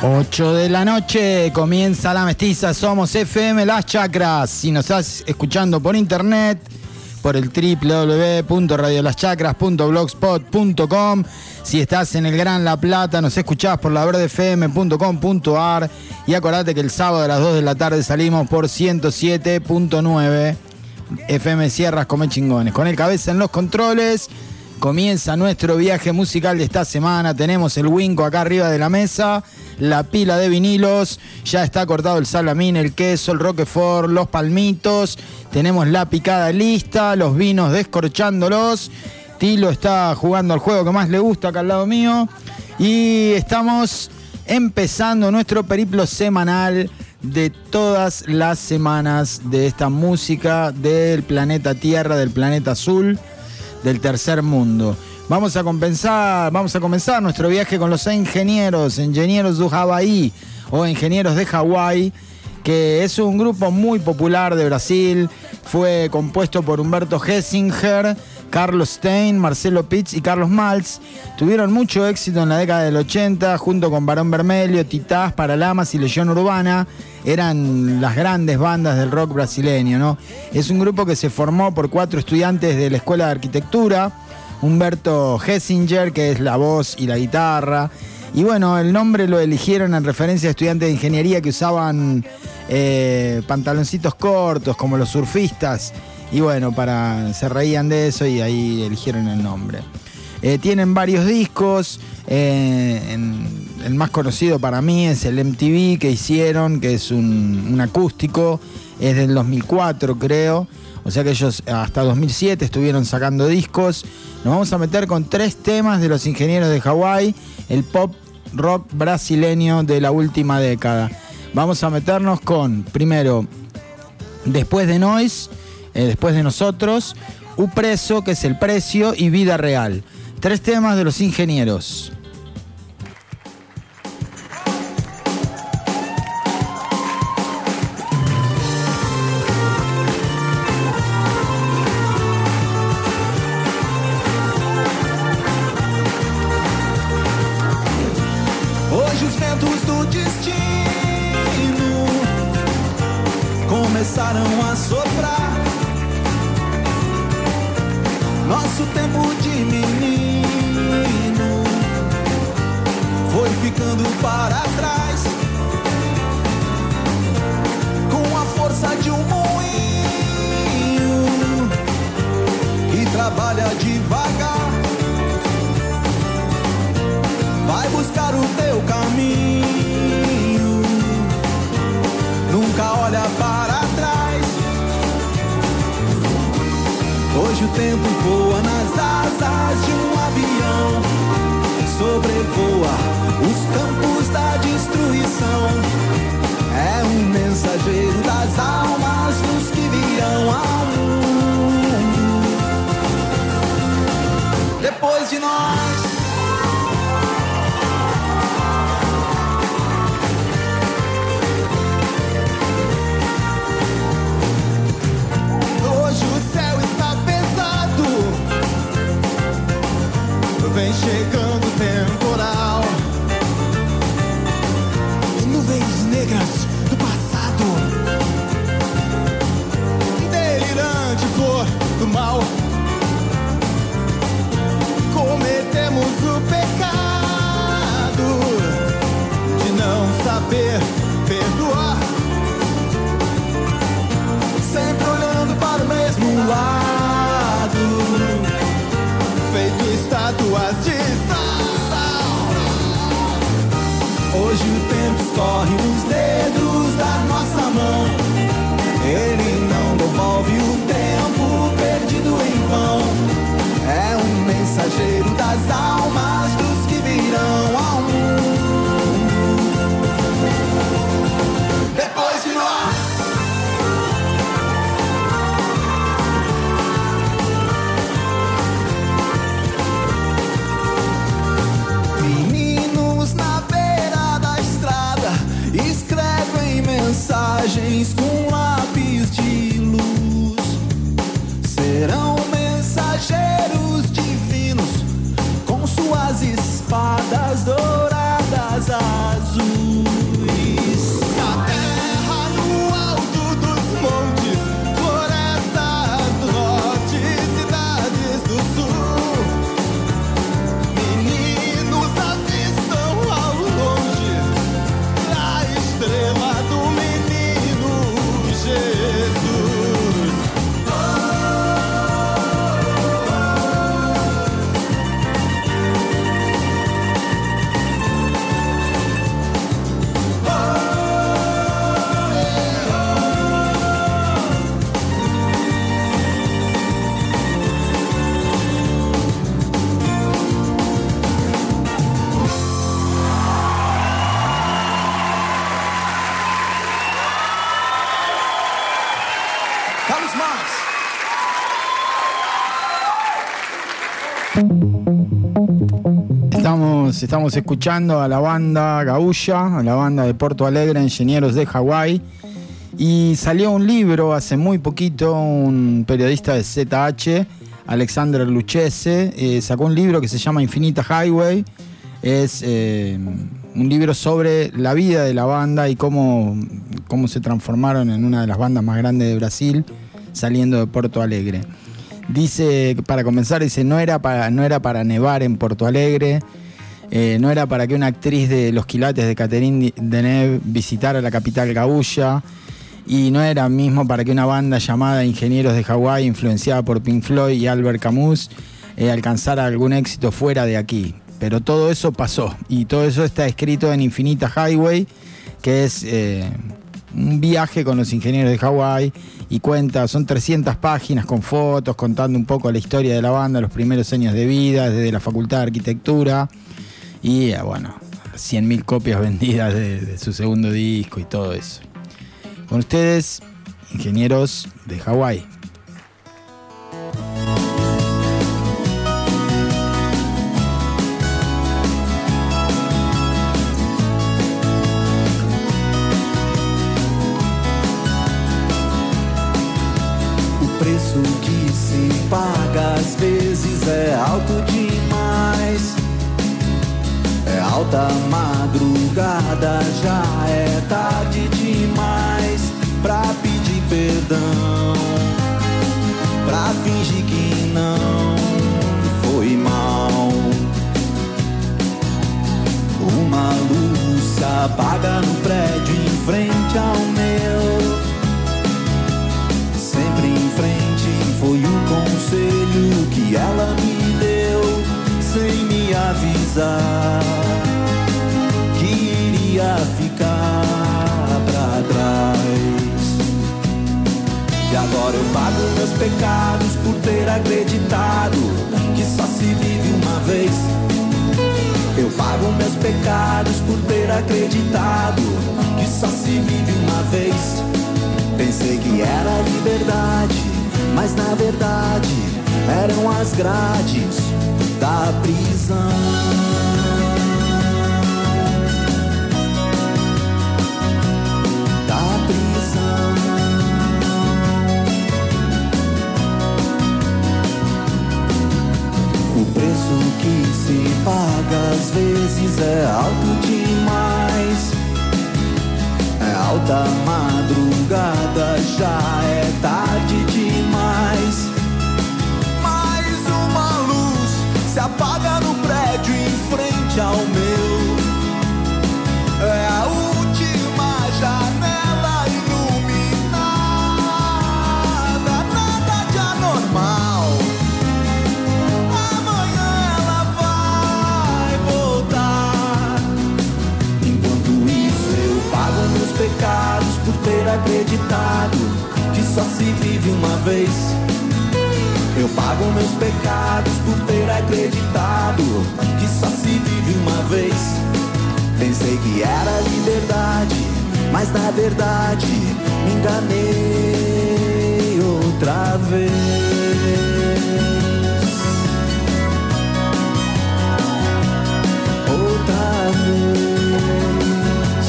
8 de la noche, comienza La Mestiza, somos FM Las Chacras. Si nos estás escuchando por internet, por el www.radiolaschacras.blogspot.com. Si estás en el Gran La Plata, nos escuchás por laverdefm.com.ar. Y acordate que el sábado a las 2 de la tarde salimos por 107.9 FM Sierras Come Chingones. Con el Cabeza en los controles, comienza nuestro viaje musical de esta semana. Tenemos el Winco acá arriba de la mesa, la pila de vinilos, ya está cortado el salamín, el queso, el roquefort, los palmitos, tenemos la picada lista, los vinos descorchándolos. Tilo está jugando al juego que más le gusta acá al lado mío y estamos empezando nuestro periplo semanal de todas las semanas de esta música del planeta Tierra, del planeta azul, del tercer mundo. Vamos a comenzar nuestro viaje con los ingenieros de Havaí o Ingenieros de Hawái, que es un grupo muy popular de Brasil. Fue compuesto por Humberto Hessinger, Carlos Stein, Marcelo Pitts y Carlos Maltz. Tuvieron mucho éxito en la década del 80, junto con Barón Vermelho, Titás, Paralamas y Legión Urbana. Eran las grandes bandas del rock brasileño, ¿no? Es un grupo que se formó por 4 estudiantes de la Escuela de Arquitectura. Humberto Hessinger, que es la voz y la guitarra. Y bueno, el nombre lo eligieron en referencia a estudiantes de ingeniería que usaban pantaloncitos cortos, como los surfistas. Y bueno, se reían de eso y ahí eligieron el nombre. Tienen varios discos. El más conocido para mí es el MTV que hicieron, que es un acústico. Es del 2004, creo. O sea que ellos hasta 2007 estuvieron sacando discos. Nos vamos a meter con 3 temas de los Ingenieros de Hawái, el pop rock brasileño de la última década. Vamos a meternos con, primero, Después de Noise, Después de Nosotros, U Preso, que es el precio, y Vida Real. 3 temas de los Ingenieros. Começaram a soprar. Nosso tempo de menino foi ficando para trás, com a força de um moinho que trabalha devagar. Vai buscar o teu caminho, nunca olha para trás. Hoje o tempo voa nas asas de um avião, sobrevoa os campos da destruição. É um mensageiro das almas dos que virão ao mundo depois de nós. Vem chegando o temporal, nuvens Estamos escuchando a la banda Gaúcha, a la banda de Porto Alegre, Ingenieros de Hawái. Y salió un libro hace muy poquito, un periodista de ZH, Alexander Lucchese, sacó un libro que se llama Infinita Highway. Es un libro sobre la vida de la banda y cómo se transformaron en una de las bandas más grandes de Brasil, saliendo de Porto Alegre. Dice, para comenzar, no era para nevar en Porto Alegre, no era para que una actriz de Los Quilates de Catherine Deneuve visitara la capital gaúcha, y no era mismo para que una banda llamada Ingenieros de Hawái, influenciada por Pink Floyd y Albert Camus, alcanzara algún éxito fuera de aquí. Pero todo eso pasó, y todo eso está escrito en Infinita Highway, que es un viaje con los Ingenieros de Hawái, y son 300 páginas con fotos, contando un poco la historia de la banda, los primeros años de vida, desde la Facultad de Arquitectura, y 100.000 copias vendidas de su segundo disco y todo eso. Con ustedes, Ingenieros de Hawái. O preço que se paga às vezes é alto demais. É alta madrugada, já é tarde demais pra pedir perdão, pra fingir que não foi mal. Uma luz se apaga no prédio em frente ao meu. Sempre em frente foi o conselho que ela me deu, sem me avisar que iria ficar pra trás. E agora eu pago meus pecados por ter acreditado que só se vive uma vez. Eu pago meus pecados por ter acreditado que só se vive uma vez. Pensei que era liberdade, mas na verdade eram as grades da prisão. Da prisão. O preço que se paga às vezes é alto demais. É alta madrugada, já é tarde demais. Mais uma luz se apaga no prédio em frente ao meu. É a última janela iluminada. Nada de anormal. Amanhã ela vai voltar. Enquanto isso eu pago meus pecados por ter acreditado que só se vive uma vez. Eu pago meus pecados por ter acreditado que só se vive uma vez. Pensei que era liberdade, mas na verdade me enganei outra vez. Outra vez.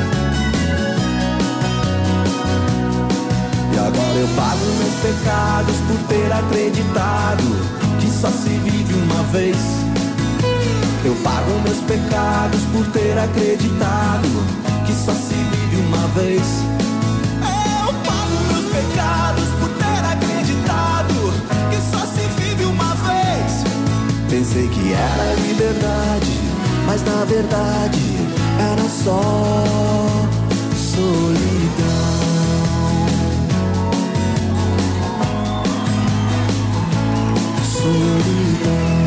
E agora eu pago meus pecados por ter acreditado que só se vive uma vez. Eu pago meus pecados por ter acreditado que só se vive uma vez. Eu pago meus pecados por ter acreditado que só se vive uma vez. Pensei que era liberdade, mas na verdade era só solidão. Solidão.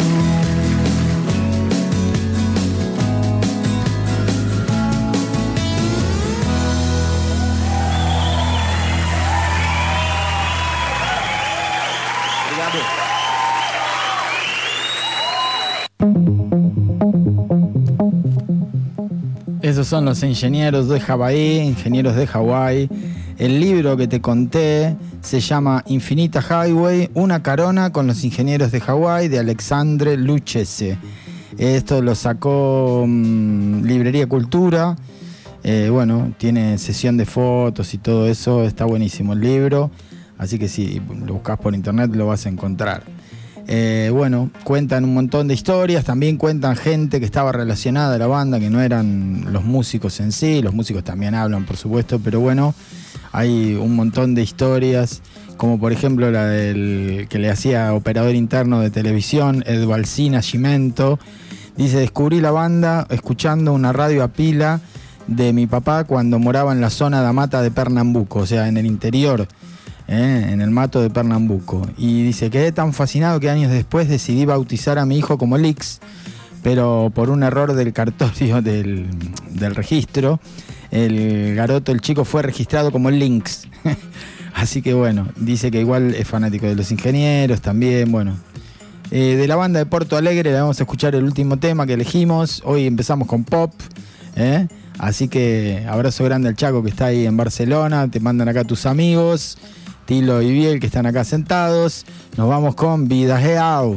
Esos son los Ingenieros de Hawái, Ingenieros de Hawái. El libro que te conté se llama Infinita Highway, una carona con los Ingenieros de Hawái, de Alexandre Lucchese. Esto lo sacó Librería Cultura. Bueno, tiene sesión de fotos y todo eso. Está buenísimo el libro. Así que si lo buscas por internet lo vas a encontrar. Bueno, cuentan un montón de historias. También cuentan gente que estaba relacionada a la banda, que no eran los músicos en sí. Los músicos también hablan, por supuesto. Pero bueno, hay un montón de historias, como por ejemplo la del que le hacía operador interno de televisión, Edvalcina Cimento. Dice: descubrí la banda escuchando una radio a pila de mi papá cuando moraba en la zona de Mata de Pernambuco, o sea, en el interior, en el mato de Pernambuco. Y dice: quedé tan fascinado que años después decidí bautizar a mi hijo como Lix, pero por un error del cartorio del registro, el garoto, el chico, fue registrado como Lynx. Así que bueno, dice que igual es fanático de Los Ingenieros también. Bueno, de la banda de Porto Alegre le vamos a escuchar el último tema que elegimos. Hoy empezamos con pop, así que abrazo grande al Chaco que está ahí en Barcelona. Te mandan acá tus amigos Tilo y Biel, que están acá sentados. Nos vamos con Vida Real.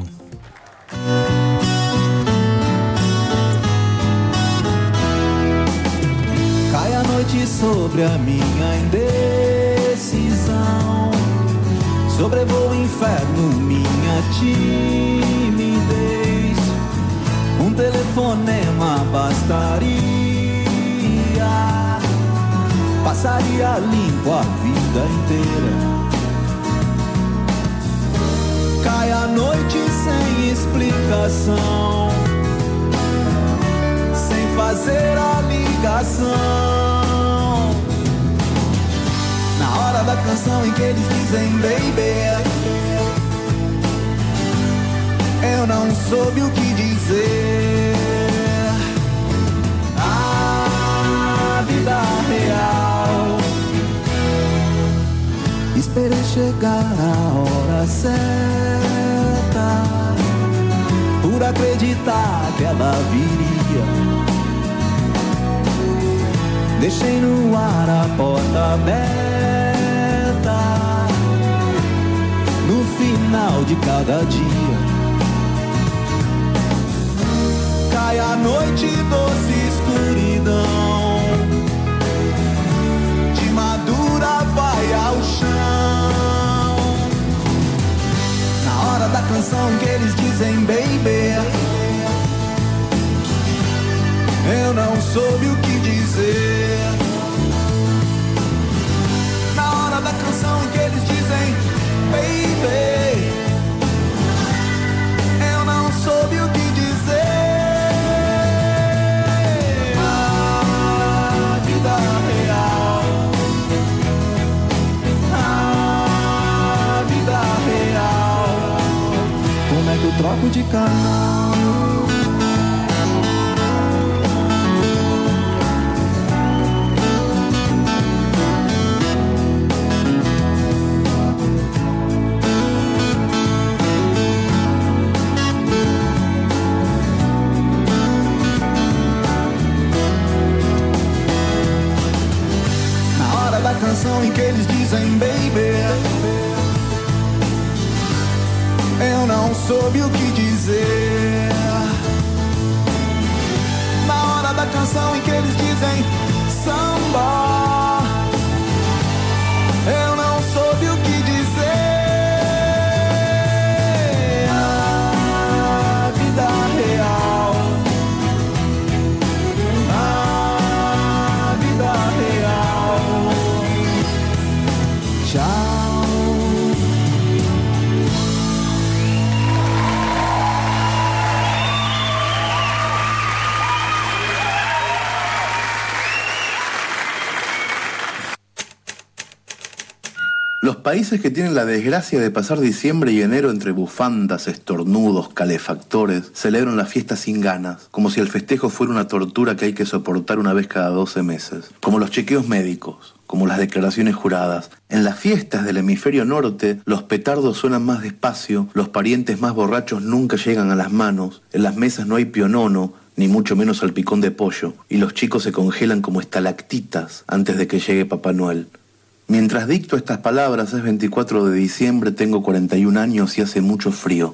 Cai a noite sobre a minha indecisão, sobrevoo o inferno, minha timidez. Telefonema bastaria, passaria limpo a vida inteira. Cai a noite sem explicação, sem fazer a ligação. Na hora da canção em que eles dizem baby, eu não soube o que dizer. A vida real, esperei chegar a hora certa, por acreditar que ela viria. Deixei no ar a porta aberta, no final de cada dia. Cai a noite, doce escuridão, de madura vai ao chão. Na hora da canção que eles dizem baby, eu não soube o que dizer. Na hora da canção em que eles dizem baby, eu não soube o que dizer. A vida real, a vida real, como é que eu troco de canal? Canção em que eles dizem baby, eu não soube o que dizer. Na hora da canção em que eles dizem samba, eu não soube o que dizer. A vida real, a vida real. Tchau. Los países que tienen la desgracia de pasar diciembre y enero entre bufandas, estornudos, calefactores, celebran la fiesta sin ganas, como si el festejo fuera una tortura que hay que soportar una vez cada 12 meses. Como los chequeos médicos, como las declaraciones juradas. En las fiestas del hemisferio norte, los petardos suenan más despacio, los parientes más borrachos nunca llegan a las manos, en las mesas no hay pionono, ni mucho menos salpicón de pollo, y los chicos se congelan como estalactitas antes de que llegue Papá Noel. Mientras dicto estas palabras, es 24 de diciembre, tengo 41 años y hace mucho frío.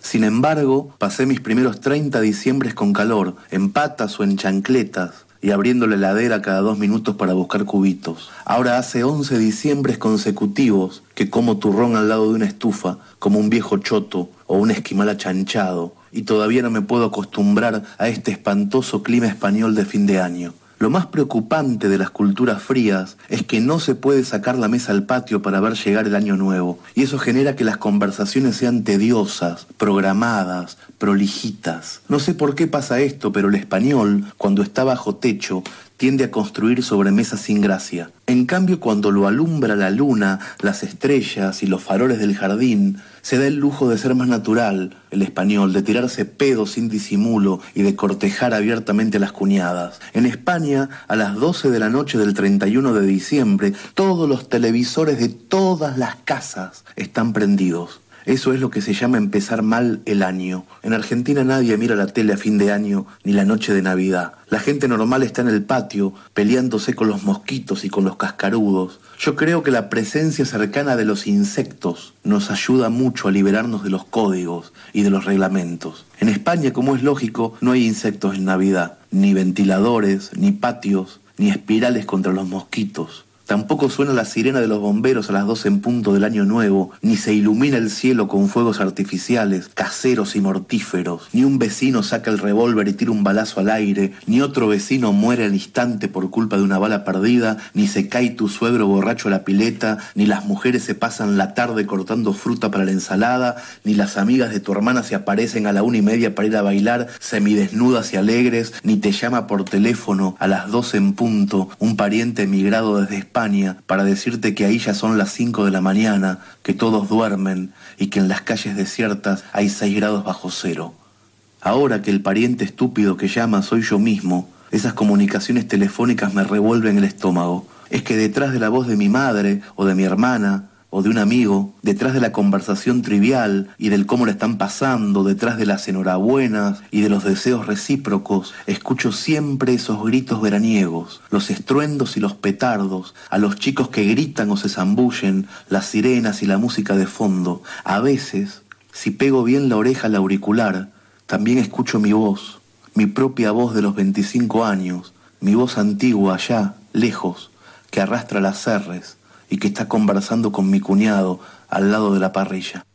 Sin embargo, pasé mis primeros 30 diciembres con calor, en patas o en chancletas, y abriendo la heladera cada 2 minutos para buscar cubitos. Ahora hace 11 diciembres consecutivos que como turrón al lado de una estufa, como un viejo choto o un esquimal achanchado, y todavía no me puedo acostumbrar a este espantoso clima español de fin de año. Lo más preocupante de las culturas frías es que no se puede sacar la mesa al patio para ver llegar el año nuevo, y eso genera que las conversaciones sean tediosas, programadas, prolijitas. No sé por qué pasa esto, pero el español, cuando está bajo techo, tiende a construir sobremesas sin gracia. En cambio, cuando lo alumbra la luna, las estrellas y los faroles del jardín, se da el lujo de ser más natural, el español, de tirarse pedos sin disimulo y de cortejar abiertamente a las cuñadas. En España, a las 12 de la noche del 31 de diciembre, todos los televisores de todas las casas están prendidos. Eso es lo que se llama empezar mal el año. En Argentina nadie mira la tele a fin de año ni la noche de Navidad. La gente normal está en el patio peleándose con los mosquitos y con los cascarudos. Yo creo que la presencia cercana de los insectos nos ayuda mucho a liberarnos de los códigos y de los reglamentos. En España, como es lógico, no hay insectos en Navidad, ni ventiladores, ni patios, ni espirales contra los mosquitos. Tampoco suena la sirena de los bomberos a las 12 en punto del año nuevo, ni se ilumina el cielo con fuegos artificiales, caseros y mortíferos, ni un vecino saca el revólver y tira un balazo al aire, ni otro vecino muere al instante por culpa de una bala perdida, ni se cae tu suegro borracho a la pileta, ni las mujeres se pasan la tarde cortando fruta para la ensalada, ni las amigas de tu hermana se aparecen a la 1:30 para ir a bailar semidesnudas y alegres, ni te llama por teléfono a las 12 en punto un pariente emigrado desde España para decirte que ahí ya son las 5 de la mañana, que todos duermen y que en las calles desiertas hay 6 grados bajo cero. Ahora que el pariente estúpido que llama soy yo mismo, esas comunicaciones telefónicas me revuelven el estómago. Es que detrás de la voz de mi madre o de mi hermana o de un amigo, detrás de la conversación trivial y del cómo le están pasando, detrás de las enhorabuenas y de los deseos recíprocos, escucho siempre esos gritos veraniegos, los estruendos y los petardos, a los chicos que gritan o se zambullen, las sirenas y la música de fondo. A veces, si pego bien la oreja al auricular, también escucho mi voz, mi propia voz de los 25 años, mi voz antigua allá, lejos, que arrastra las cerres, y que está conversando con mi cuñado al lado de la parrilla.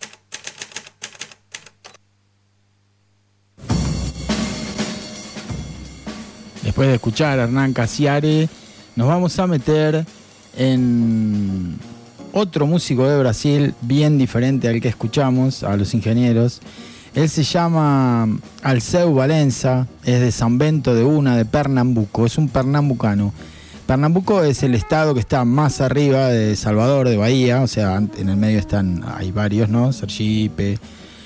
Después de escuchar a Hernán Cassiari, nos vamos a meter en otro músico de Brasil bien diferente al que escuchamos, a Los Ingenieros. Él se llama Alceu Valença, es de San Bento de Una, de Pernambuco, es un pernambucano. Pernambuco es el estado que está más arriba de Salvador, de Bahía, o sea, en el medio hay varios, ¿no? Sergipe,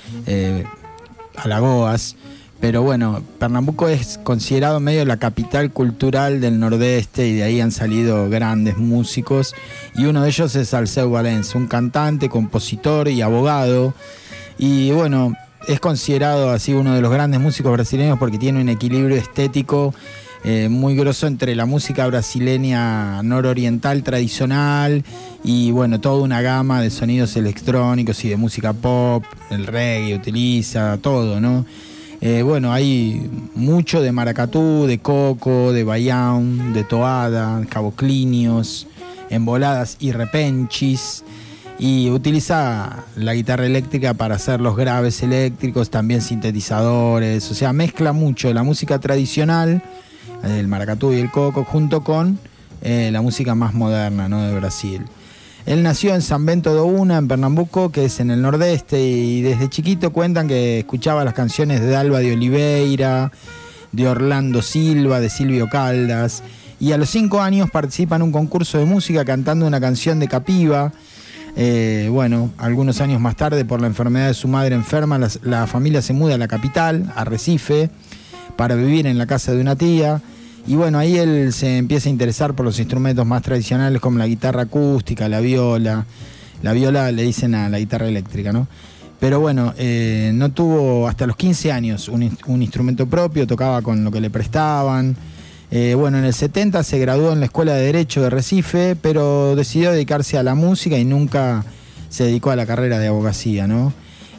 Alagoas, pero bueno, Pernambuco es considerado medio la capital cultural del Nordeste y de ahí han salido grandes músicos y uno de ellos es Alceu Valença, un cantante, compositor y abogado, y bueno, es considerado así uno de los grandes músicos brasileños porque tiene un equilibrio estético muy grosso entre la música brasileña nororiental tradicional y bueno, toda una gama de sonidos electrónicos y de música pop, el reggae utiliza, todo, ¿no? Bueno, hay mucho de maracatú, de coco, de baião, de toada, caboclinhos, emboladas y repenchis, y utiliza la guitarra eléctrica para hacer los graves eléctricos, también sintetizadores, o sea, mezcla mucho la música tradicional, el maracatú y el coco, junto con la música más moderna, ¿no?, de Brasil. Él nació en San Bento do Una, en Pernambuco, que es en el nordeste, y desde chiquito cuentan que escuchaba las canciones de Dalva de Oliveira, de Orlando Silva, de Silvio Caldas, y a los 5 años participa en un concurso de música cantando una canción de Capiva. Bueno, algunos años más tarde, por la enfermedad de su madre enferma, la familia se muda a la capital, a Recife, para vivir en la casa de una tía. Y bueno, ahí él se empieza a interesar por los instrumentos más tradicionales como la guitarra acústica, la viola. La viola le dicen a la guitarra eléctrica, ¿no? Pero bueno, no tuvo hasta los 15 años un instrumento propio, tocaba con lo que le prestaban. Bueno, en el 70 se graduó en la Escuela de Derecho de Recife, pero decidió dedicarse a la música y nunca se dedicó a la carrera de abogacía, ¿no?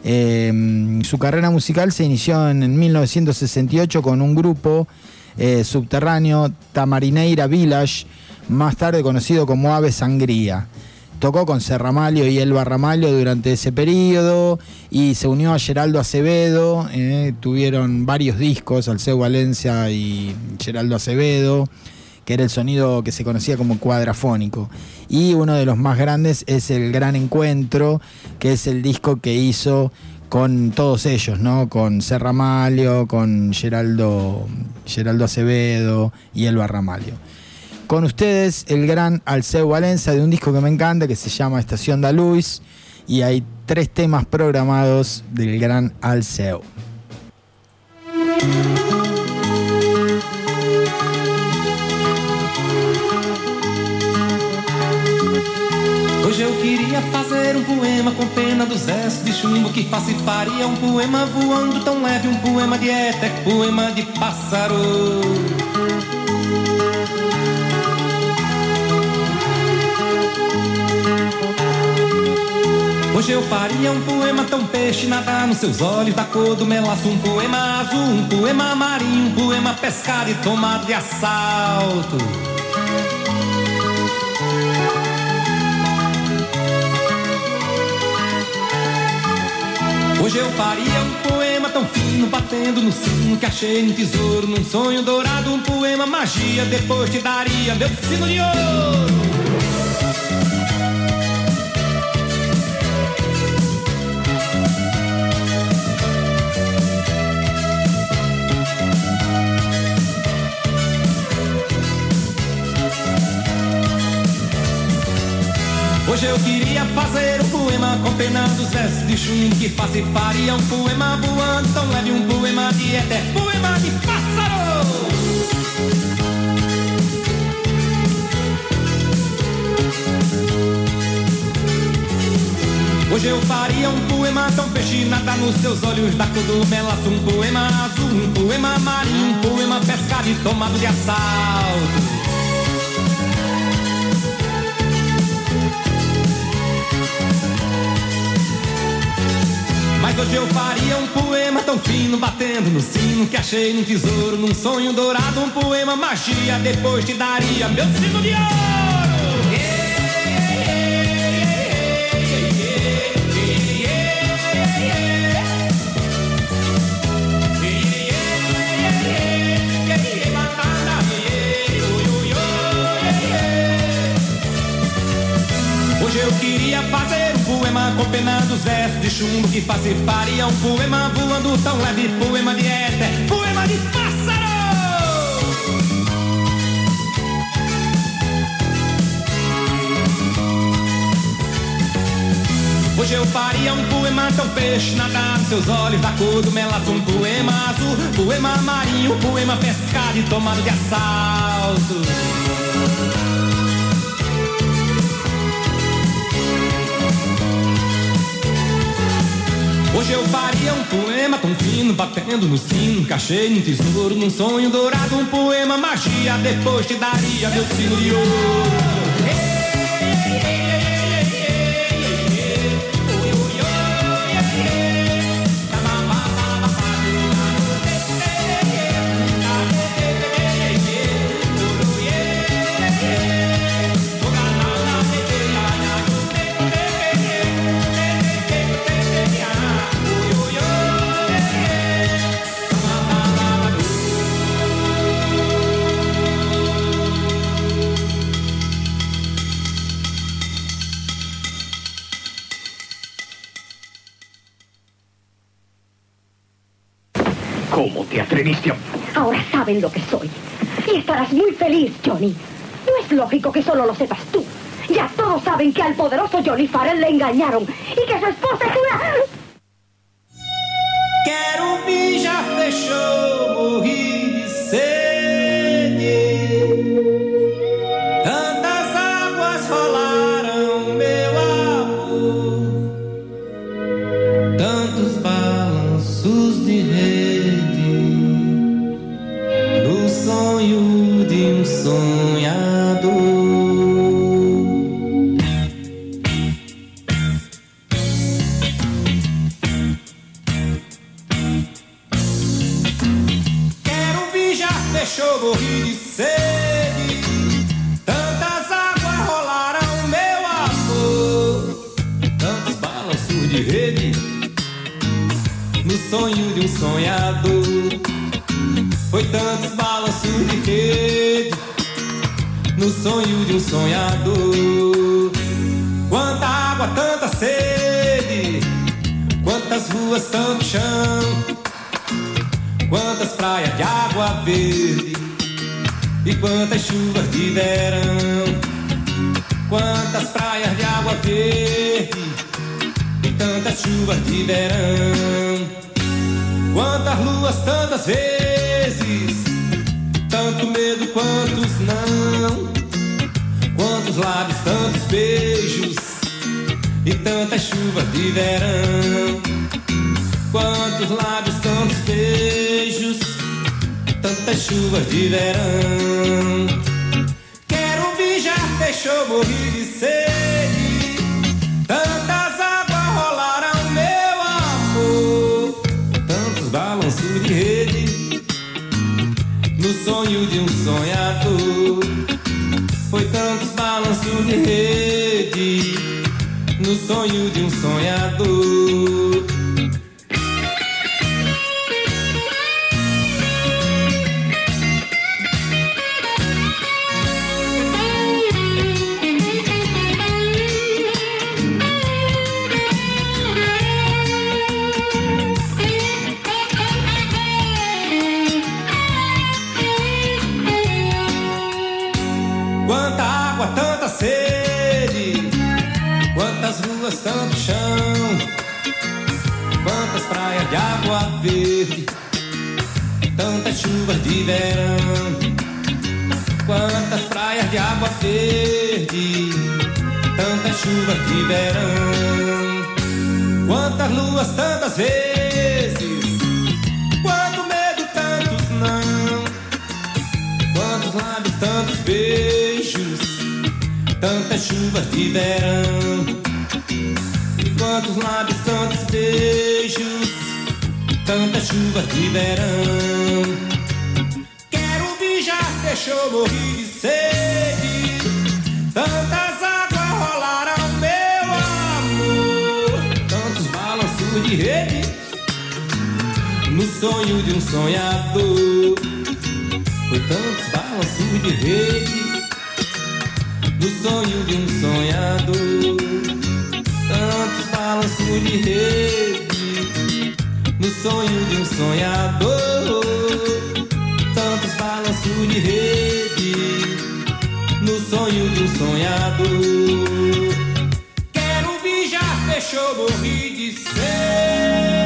Su carrera musical se inició en 1968 con un grupo subterráneo, Tamarineira Village, más tarde conocido como Ave Sangría. Tocó con Serramalio y Elba Ramalho durante ese periodo y se unió a Geraldo Acevedo. Tuvieron varios discos, Alceu Valencia y Geraldo Acevedo, que era el sonido que se conocía como cuadrafónico. Y uno de los más grandes es El Gran Encuentro, que es el disco que hizo con todos ellos, ¿no? Con Serramalio, con Geraldo Acevedo y Elba Ramalho. Con ustedes, el gran Alceu Valencia, de un disco que me encanta, que se llama Estación da Luz, y hay 3 temas programados del gran Alceu. Hoje eu queria fazer poema com pena dos versos de chumbo que faço e faria poema voando tão leve, poema de éter, poema de pássaro. Hoje eu faria poema tão peixe nadar nos seus olhos da cor do melaço, poema azul, poema marinho, poema pescado e tomado de assalto. Hoje eu faria poema tão fino batendo no sino que achei tesouro num sonho dourado, poema magia, depois te daria meu sino de ouro. Hoje eu queria fazer poema com pena dos versos de chumbo que faço e faria poema voando tão leve, poema de éter, poema de pássaro. Hoje eu faria poema tão peixe nadar nos seus olhos da cor do melaço, poema azul, poema marinho, poema pescado e tomado de assalto. Mas hoje eu faria poema tão fino batendo no sino que achei num tesouro num sonho dourado, poema magia, depois te daria meu sino de ouro. Hoje eu queria fazer poema com pena dos versos de chumbo que faço e faria poema voando tão leve, poema de éter, poema de pássaro. Hoje eu faria poema tão peixe nadar nos seus olhos da cor do melaço, poema azul, poema marinho, poema pescado e tomado de assalto. Hoje eu faria poema tão fino batendo no sino que achei num tesouro num sonho dourado, poema magia, depois te daria meu sino de ouro. ¿Cómo te atreviste a...? Ahora saben lo que soy. Y estarás muy feliz, Johnny. No es lógico que solo lo sepas tú. Ya todos saben que al poderoso Johnny Farrell le engañaron y que su esposa es una... Querubim já fechou, morri de sede. Tantas águas rolaram, meu amor. Tantos balanços de rede no sonho de sonhador. fechou, morri de sede. Tantas águas rolaram, meu amor. Tantos balanços de rede no sonho de um sonhador. Foi tantos balanços de rede no sonho de um sonhador. Quanta água, tanta sede, quantas ruas, tanto chão, quantas praias de água verde e quantas chuvas de verão. Quantas praias de água verde e tantas chuvas de verão. Quantas luas, tantas vezes, tanto medo, quantos não. Quantos lábios, tantos beijos e tantas chuvas de verão. Quantos lábios, tantos beijos, tantas chuvas de verão. Quero mijar, fechou, morri de sede. Tantas águas rolaram, meu amor. Tantos balanços de rede no sonho de um sonhador. Foi tantos balanços de rede no sonho de um sonhador. Quanta água, tanta sede, quantas ruas, tanto chão, quantas praias de água verde, tantas chuvas de verão. Quantas praias de água verde, tantas chuvas de verão. Quantas luas, tantas vezes, quanto medo, tantos não. Quantos lábios, tantos beijos, tantas chuvas de verão. Quantos lábios, tantos beijos, tantas chuvas de verão. Quero mijar, fechou, morri de sede. Tantas águas rolaram, meu amor. Tantos balanços de rede no sonho de um sonhador. Foi tantos balanços de rede no sonho de um sonhador. Tantos balanços de rede no sonho de um sonhador. Tantos balanços de rede no sonho de um sonhador. Quero mijar, fechou, morri de sede.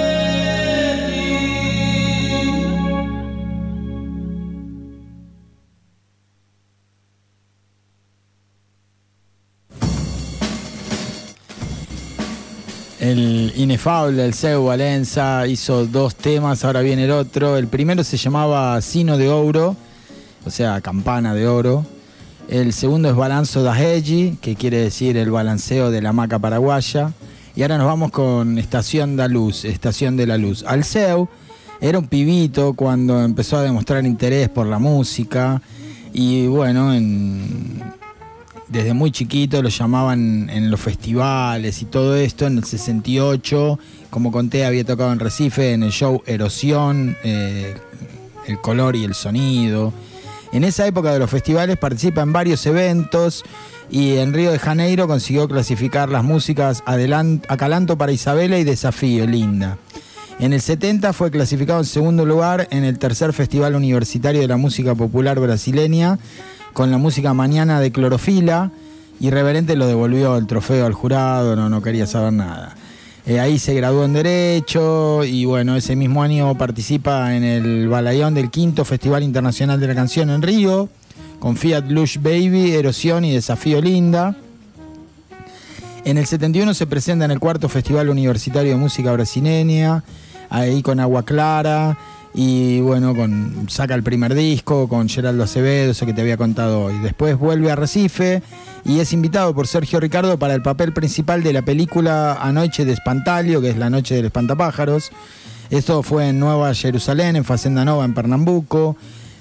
El inefable, el Seu Valença, hizo 2 temas, ahora viene el otro. El primero se llamaba Sino de Ouro, o sea, campana de oro. El segundo es Balanço da Rede, que quiere decir el balanceo de la hamaca paraguaya. Y ahora nos vamos con Estación da Luz, Estación de la Luz. Alceu era un pibito cuando empezó a demostrar interés por la música. Y bueno, desde muy chiquito lo llamaban en los festivales y todo esto. En el 68, como conté, había tocado en Recife en el show Erosión, El Color y el Sonido. En esa época de los festivales participa en varios eventos y en Río de Janeiro consiguió clasificar las músicas Acalanto para Isabela y Desafío, Linda. En el 70 fue clasificado en segundo lugar en el tercer Festival Universitario de la Música Popular Brasileña con la música Mañana de Clorofila, y Reverente lo devolvió el trofeo al jurado, no quería saber nada. Ahí se graduó en Derecho y bueno, ese mismo año participa en el Balayón del 5º Festival Internacional de la Canción en Río, con Fiat Lush Baby, Erosión y Desafío Linda. En el 71 se presenta en el 4º Festival Universitario de Música Brasileña, ahí con Agua Clara. Y bueno, saca el primer disco con Geraldo Acevedo, eso que te había contado hoy. Después vuelve a Recife y es invitado por Sergio Ricardo para el papel principal de la película A Noche de Espantalho, que es La Noche del Espantapájaros. Esto fue en Nueva Jerusalén, en Fazenda Nova, en Pernambuco.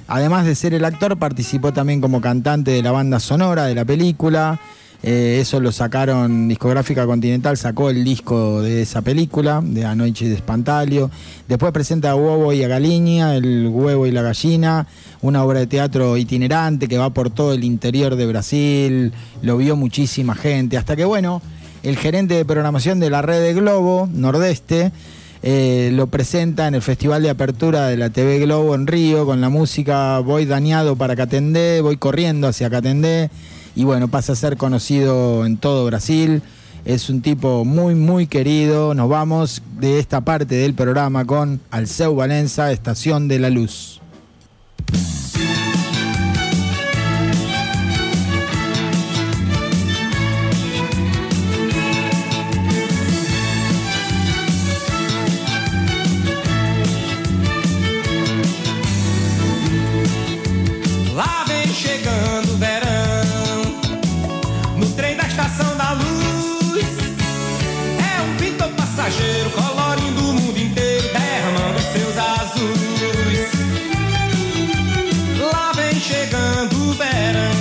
Además de ser el actor, participó también como cantante de la banda sonora de la película. Eso lo sacaron, Discográfica Continental sacó el disco de esa película, de A Noite de Espantalho. Después presenta a Huevo y a Galinha, El Huevo y la Gallina, una obra de teatro itinerante que va por todo el interior de Brasil. Lo vio muchísima gente, hasta que bueno, el gerente de programación de la red de Globo Nordeste lo presenta en el Festival de Apertura de la TV Globo en Río, con la música Voy Dañado para Catendé, Voy Corriendo hacia Catendé. Y bueno, pasa a ser conocido en todo Brasil. Es un tipo muy, muy querido. Nos vamos de esta parte del programa con Alceu Valença, Estación de la Luz. Lá vem chegando o verão, no trem da Estação da Luz. É um pintor passageiro colorindo o mundo inteiro, derramando seus azuis. Lá vem chegando o verão,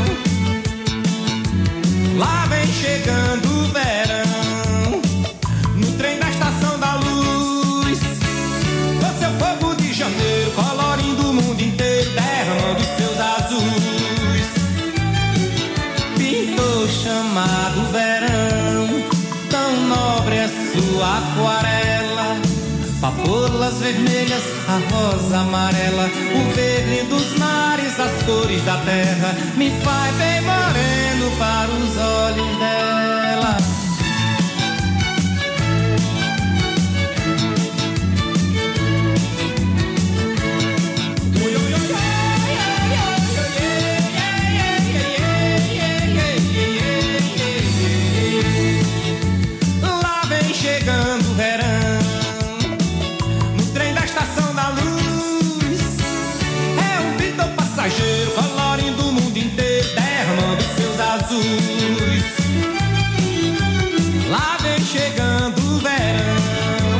lá vem chegando o verão, no trem da Estação da Luz. Com seu fogo de janeiro colorindo o mundo inteiro, derramando seus azuis. Pintor chamado verão, tão nobre é sua aquarela. Papoulas vermelhas, a rosa amarela, o verde dos mares, as cores da terra, me faz bem moreno para os olhos dela. Lá vem chegando o verão, no trem da Estação da Luz. É um pintor passageiro colorindo o mundo inteiro, derramando seus azuis. Lá vem chegando o verão,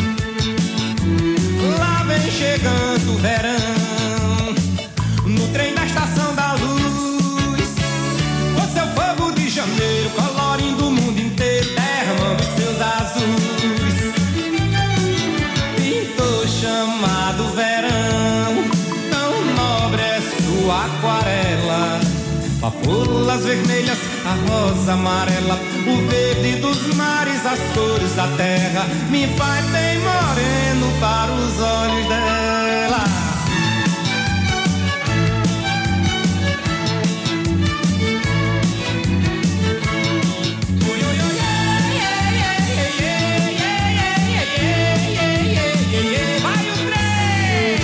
lá vem chegando o verão, no trem da Estação da Luz. Com seu fogo de janeiro colorindo o mundo inteiro, derramando seus azuis. Pintor chamado verão, tão nobre é sua aquarela. Papoulas vermelhas, a rosa amarela, o verde dos mares, as cores da terra, me faz bem moreno para os olhos dela. Vai o trem!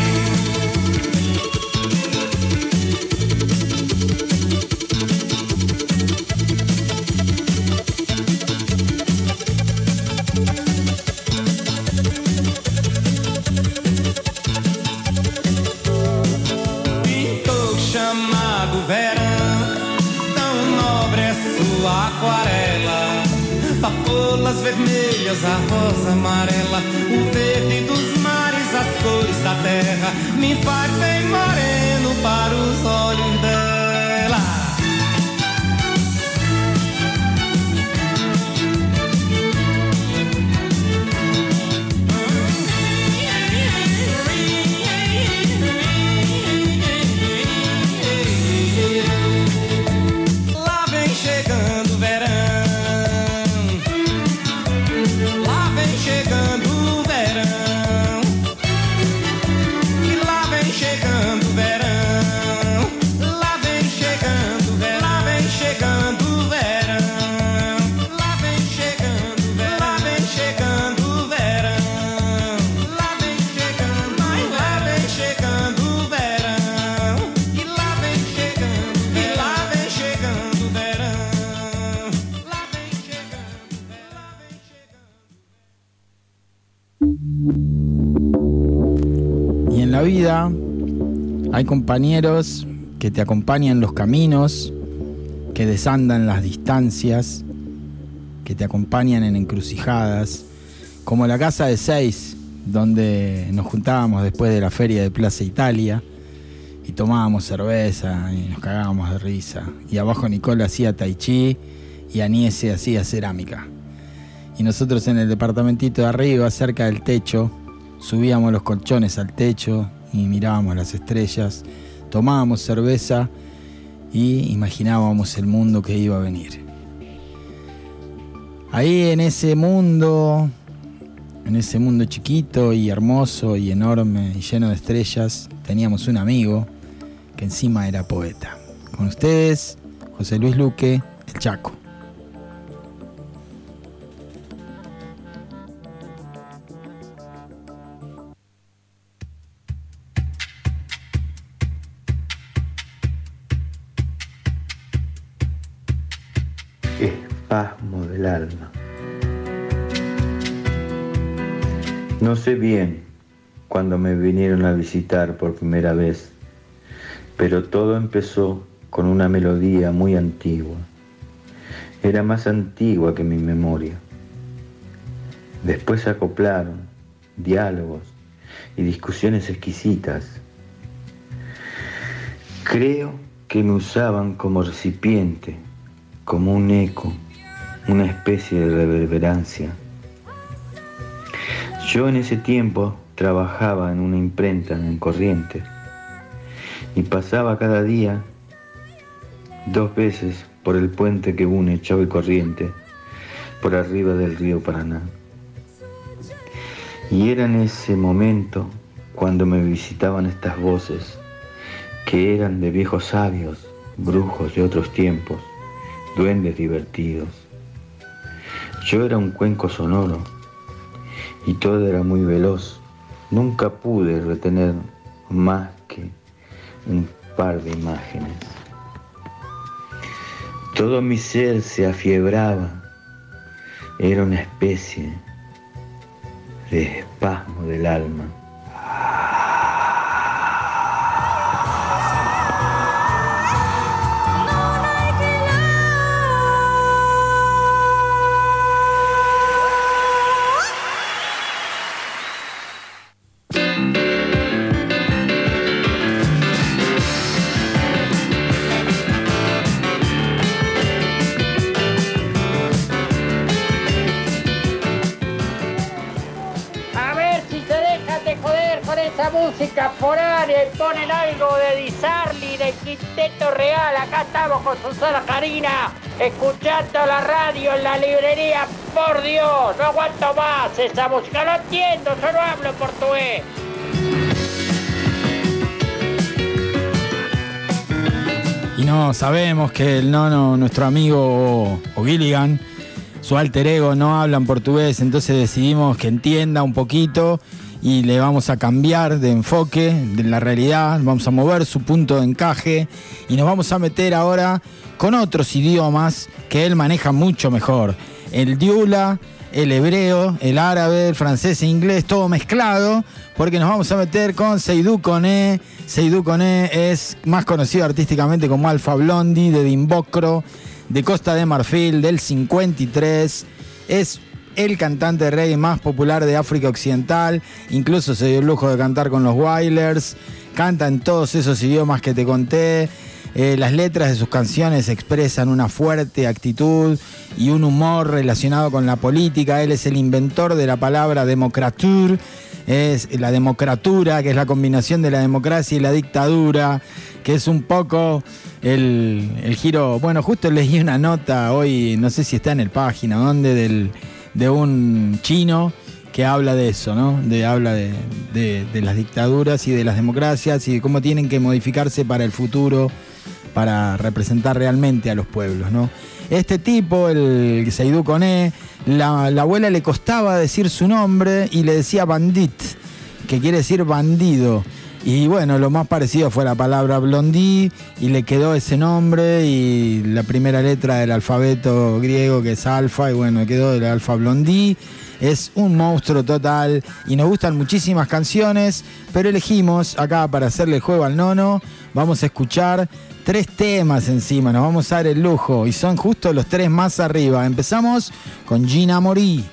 Pintor chamado verão, tão nobre é sua aquarela. Papoulas vermelhas, a rosa amarela, o verde dos mares, as cores da terra, me faz bem moreno para os olhos dela. Lá vem chegando o verão, lá vem chegando o verão, e lá vem chegando o verão, lá vem chegando o verão, lá vem chegando o verão, lá vem chegando o verão, lá vem chegando o verão, lá vem chegando, mas lá vem chegando o verão, e lá vem chegando, e lá vem chegando o verão, lá vem chegando, lá vem chegando. Y en la vida hay compañeros que te acompañan los caminos, que desandan las distancias, que te acompañan en encrucijadas, como la Casa de Seis, donde nos juntábamos después de la feria de Plaza Italia, y tomábamos cerveza y nos cagábamos de risa. Y abajo Nicole hacía tai chi y Aniese hacía cerámica. Y nosotros en el departamentito de arriba, cerca del techo, subíamos los colchones al techo y mirábamos las estrellas, tomábamos cerveza y imaginábamos el mundo que iba a venir. Ahí en ese mundo chiquito y hermoso y enorme y lleno de estrellas, teníamos un amigo que encima era poeta. Con ustedes, José Luis Luque, el Chaco. Espasmo del alma. No sé bien cuándo me vinieron a visitar por primera vez, pero todo empezó con una melodía muy antigua. Era más antigua que mi memoria. Después se acoplaron diálogos y discusiones exquisitas. Creo que me usaban como recipiente, como un eco, una especie de reverberancia. Yo en ese tiempo trabajaba en una imprenta en Corrientes y pasaba cada día 2 veces por el puente que une Chau y Corrientes, por arriba del río Paraná. Y era en ese momento cuando me visitaban estas voces, que eran de viejos sabios, brujos de otros tiempos, duendes divertidos. Yo era un cuenco sonoro y todo era muy veloz. Nunca pude retener más que un par de imágenes. Todo mi ser se afiebraba. Era una especie de espasmo del alma. Música foránea y ponen algo de Di Sarli, del Quinteto Real. Acá estamos con Susana Karina, escuchando la radio en la librería. Por Dios, no aguanto más esa música, no entiendo, yo no hablo portugués. Y no sabemos que el Nono, nuestro amigo o Gilligan, su alter ego, no hablan portugués, entonces decidimos que entienda un poquito y le vamos a cambiar de enfoque de la realidad, vamos a mover su punto de encaje y nos vamos a meter ahora con otros idiomas que él maneja mucho mejor. El diula, el hebreo, el árabe, el francés e inglés, todo mezclado, porque nos vamos a meter con Seydou Koné. Seydou Koné es más conocido artísticamente como Alpha Blondy, de Dimbocro, de Costa de Marfil, del 53. Es el cantante de reggae más popular de África Occidental, incluso se dio el lujo de cantar con los Wailers, canta en todos esos idiomas que te conté. Las letras de sus canciones expresan una fuerte actitud y un humor relacionado con la política. Él es el inventor de la palabra democrature, es la democratura, que es la combinación de la democracia y la dictadura, que es un poco el giro. Bueno, justo leí una nota hoy, no sé si está en el página, donde de un chino que habla de eso, ¿no? Habla de las dictaduras y de las democracias y de cómo tienen que modificarse para el futuro, para representar realmente a los pueblos, ¿no? Este tipo, el Seydou Koné, la abuela le costaba decir su nombre y le decía bandit, que quiere decir bandido. Y bueno, lo más parecido fue la palabra blondí y le quedó ese nombre y la primera letra del alfabeto griego, que es alfa, y bueno, quedó el alfa blondí. Es un monstruo total y nos gustan muchísimas canciones, pero elegimos acá para hacerle el juego al Nono, vamos a escuchar 3 temas encima, nos vamos a dar el lujo y son justo los 3 más arriba. Empezamos con Gina Morí.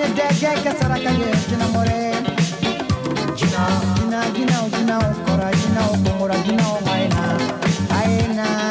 dege que sarà calle Gina more Gina Okora Gina Okomora Gina Aina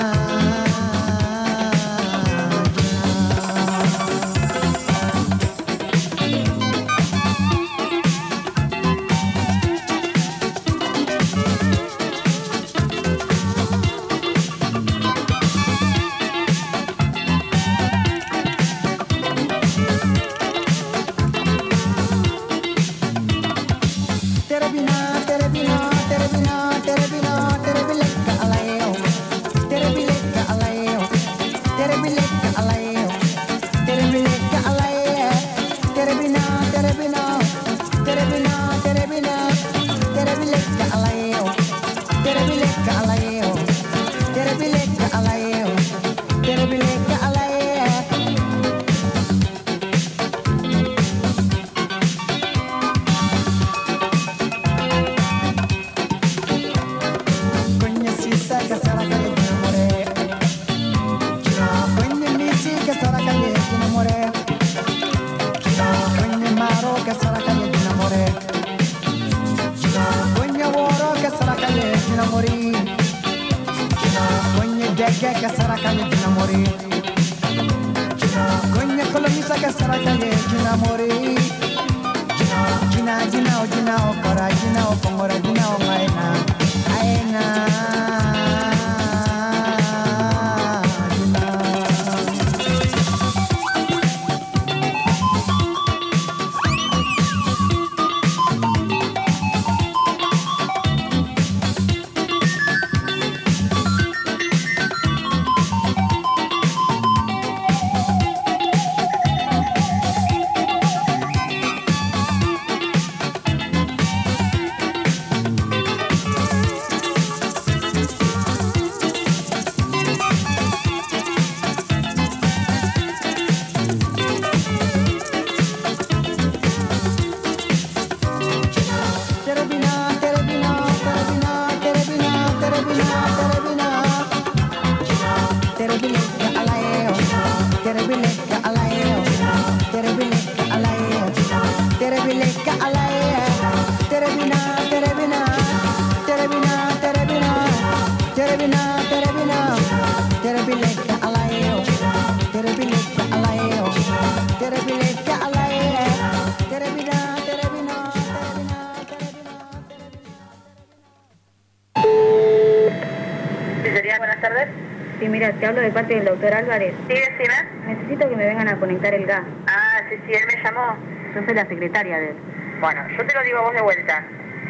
Te hablo de parte del doctor Álvarez. Sí, decime. Necesito que me vengan a conectar el gas. Ah, sí, él me llamó. Yo soy la secretaria de él. Bueno, yo te lo digo a vos de vuelta.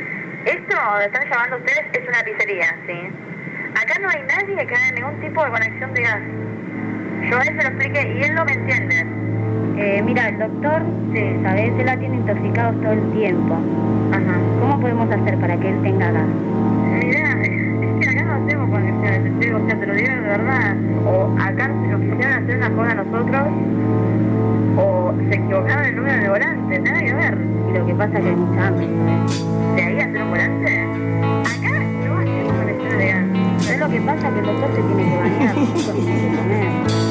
Esto donde están llamando ustedes es una pizzería, ¿sí? Acá no hay nadie que haga ningún tipo de conexión de gas. Yo a él se lo expliqué y él no me entiende. Mira, el doctor, sí, ¿sabes? Él la tiene intoxicados todo el tiempo. Ajá. ¿Cómo podemos hacer para que él tenga gas? Mirá, es que acá no tengo conexiones, o sea, te lo digo de verdad. O acá nos quisieron hacer una joda a nosotros, o se equivocaron el número de volante, nada que ver. Y lo que pasa es que hay mucha hambre. ¿De ahí hacer un volante? Acá no hacemos conexiones de gas. ¿Sabes lo que pasa? Que el doctor se tiene que bañar, nosotros tiene que comer.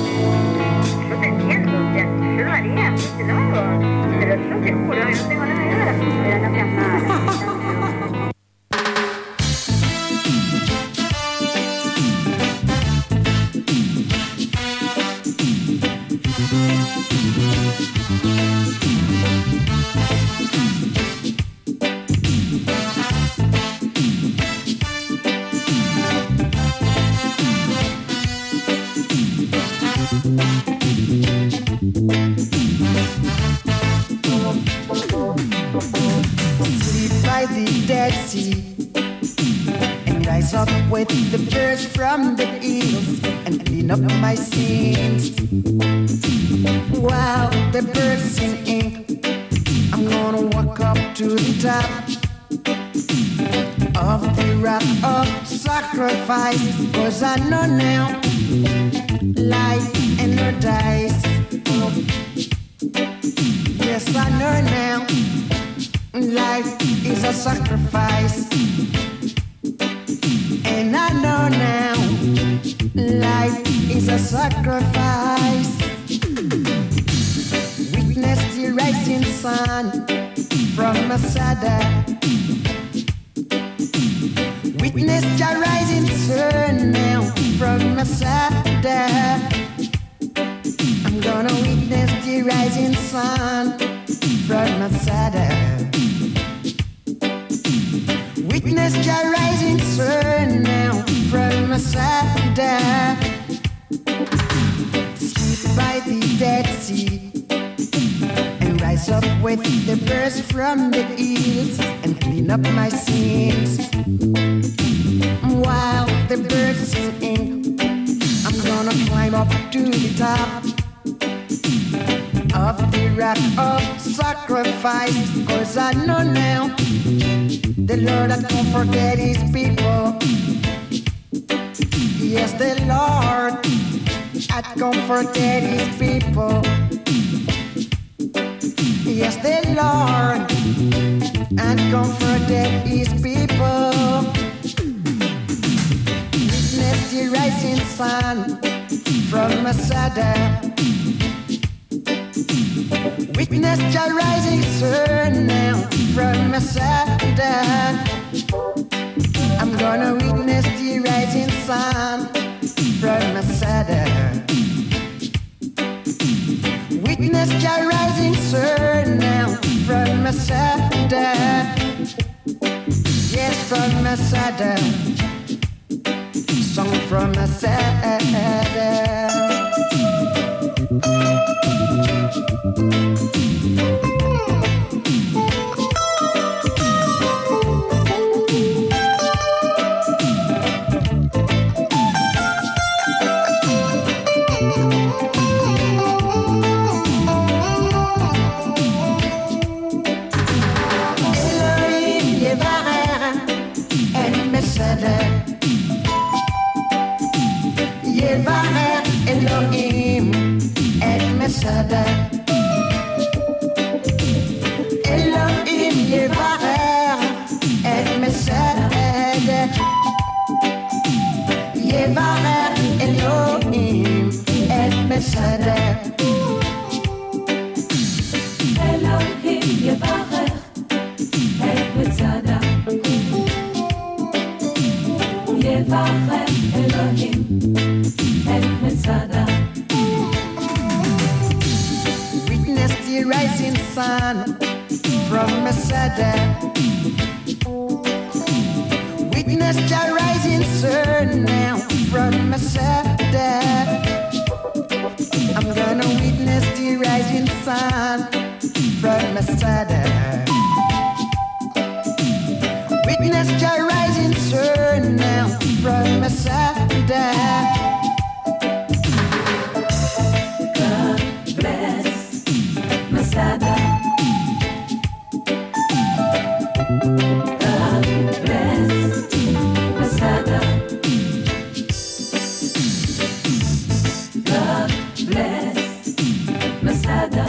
Yo te entiendo, o sea, yo lo haría, pero te lo hago. Pero yo te juro que no tengo nada que ver. Pero no seas mala. Sleep by the Dead Sea and rise up with the birds from the hills and clean up my sins. While the birds sing, I'm gonna walk up to the top of the rock of sacrifice, 'cause I know now life and no dice. Yes, I know now life is a sacrifice, and I know now life is a sacrifice. Witness the rising sun from Masada. Witness the rising sun now from Masada. I'm gonna witness the rising sun from Masada. Witness the rising sun now from Masada. Sleep by the Dead Sea and rise up with the birds from the hills and clean up my sins. While the birds sing, I'm gonna climb up to the top of the rock of sacrifice, 'cause I know now the Lord had come forget his people. Yes, the Lord had come forget his people. Yes, the Lord had come forget his people. Witness the rising sun from Masada. Witness the rising sun now from Masada. I'm gonna witness the rising sun from Masada. Witness the rising sun now from Masada. Yes, from Masada. Song from Masada. Elohim El Masada. Elohim Yevarer El Masada. Yevarer Elohim El Masada. Elohim Yevarer El Masada. Yevarer Elohim El Masada. Witness the rising sun from Masada. Witness the rising sun now from Masada. I'm gonna witness the rising sun from Masada. Witness the rising sun now from Masada. Masada. God bless Masada. God bless Masada.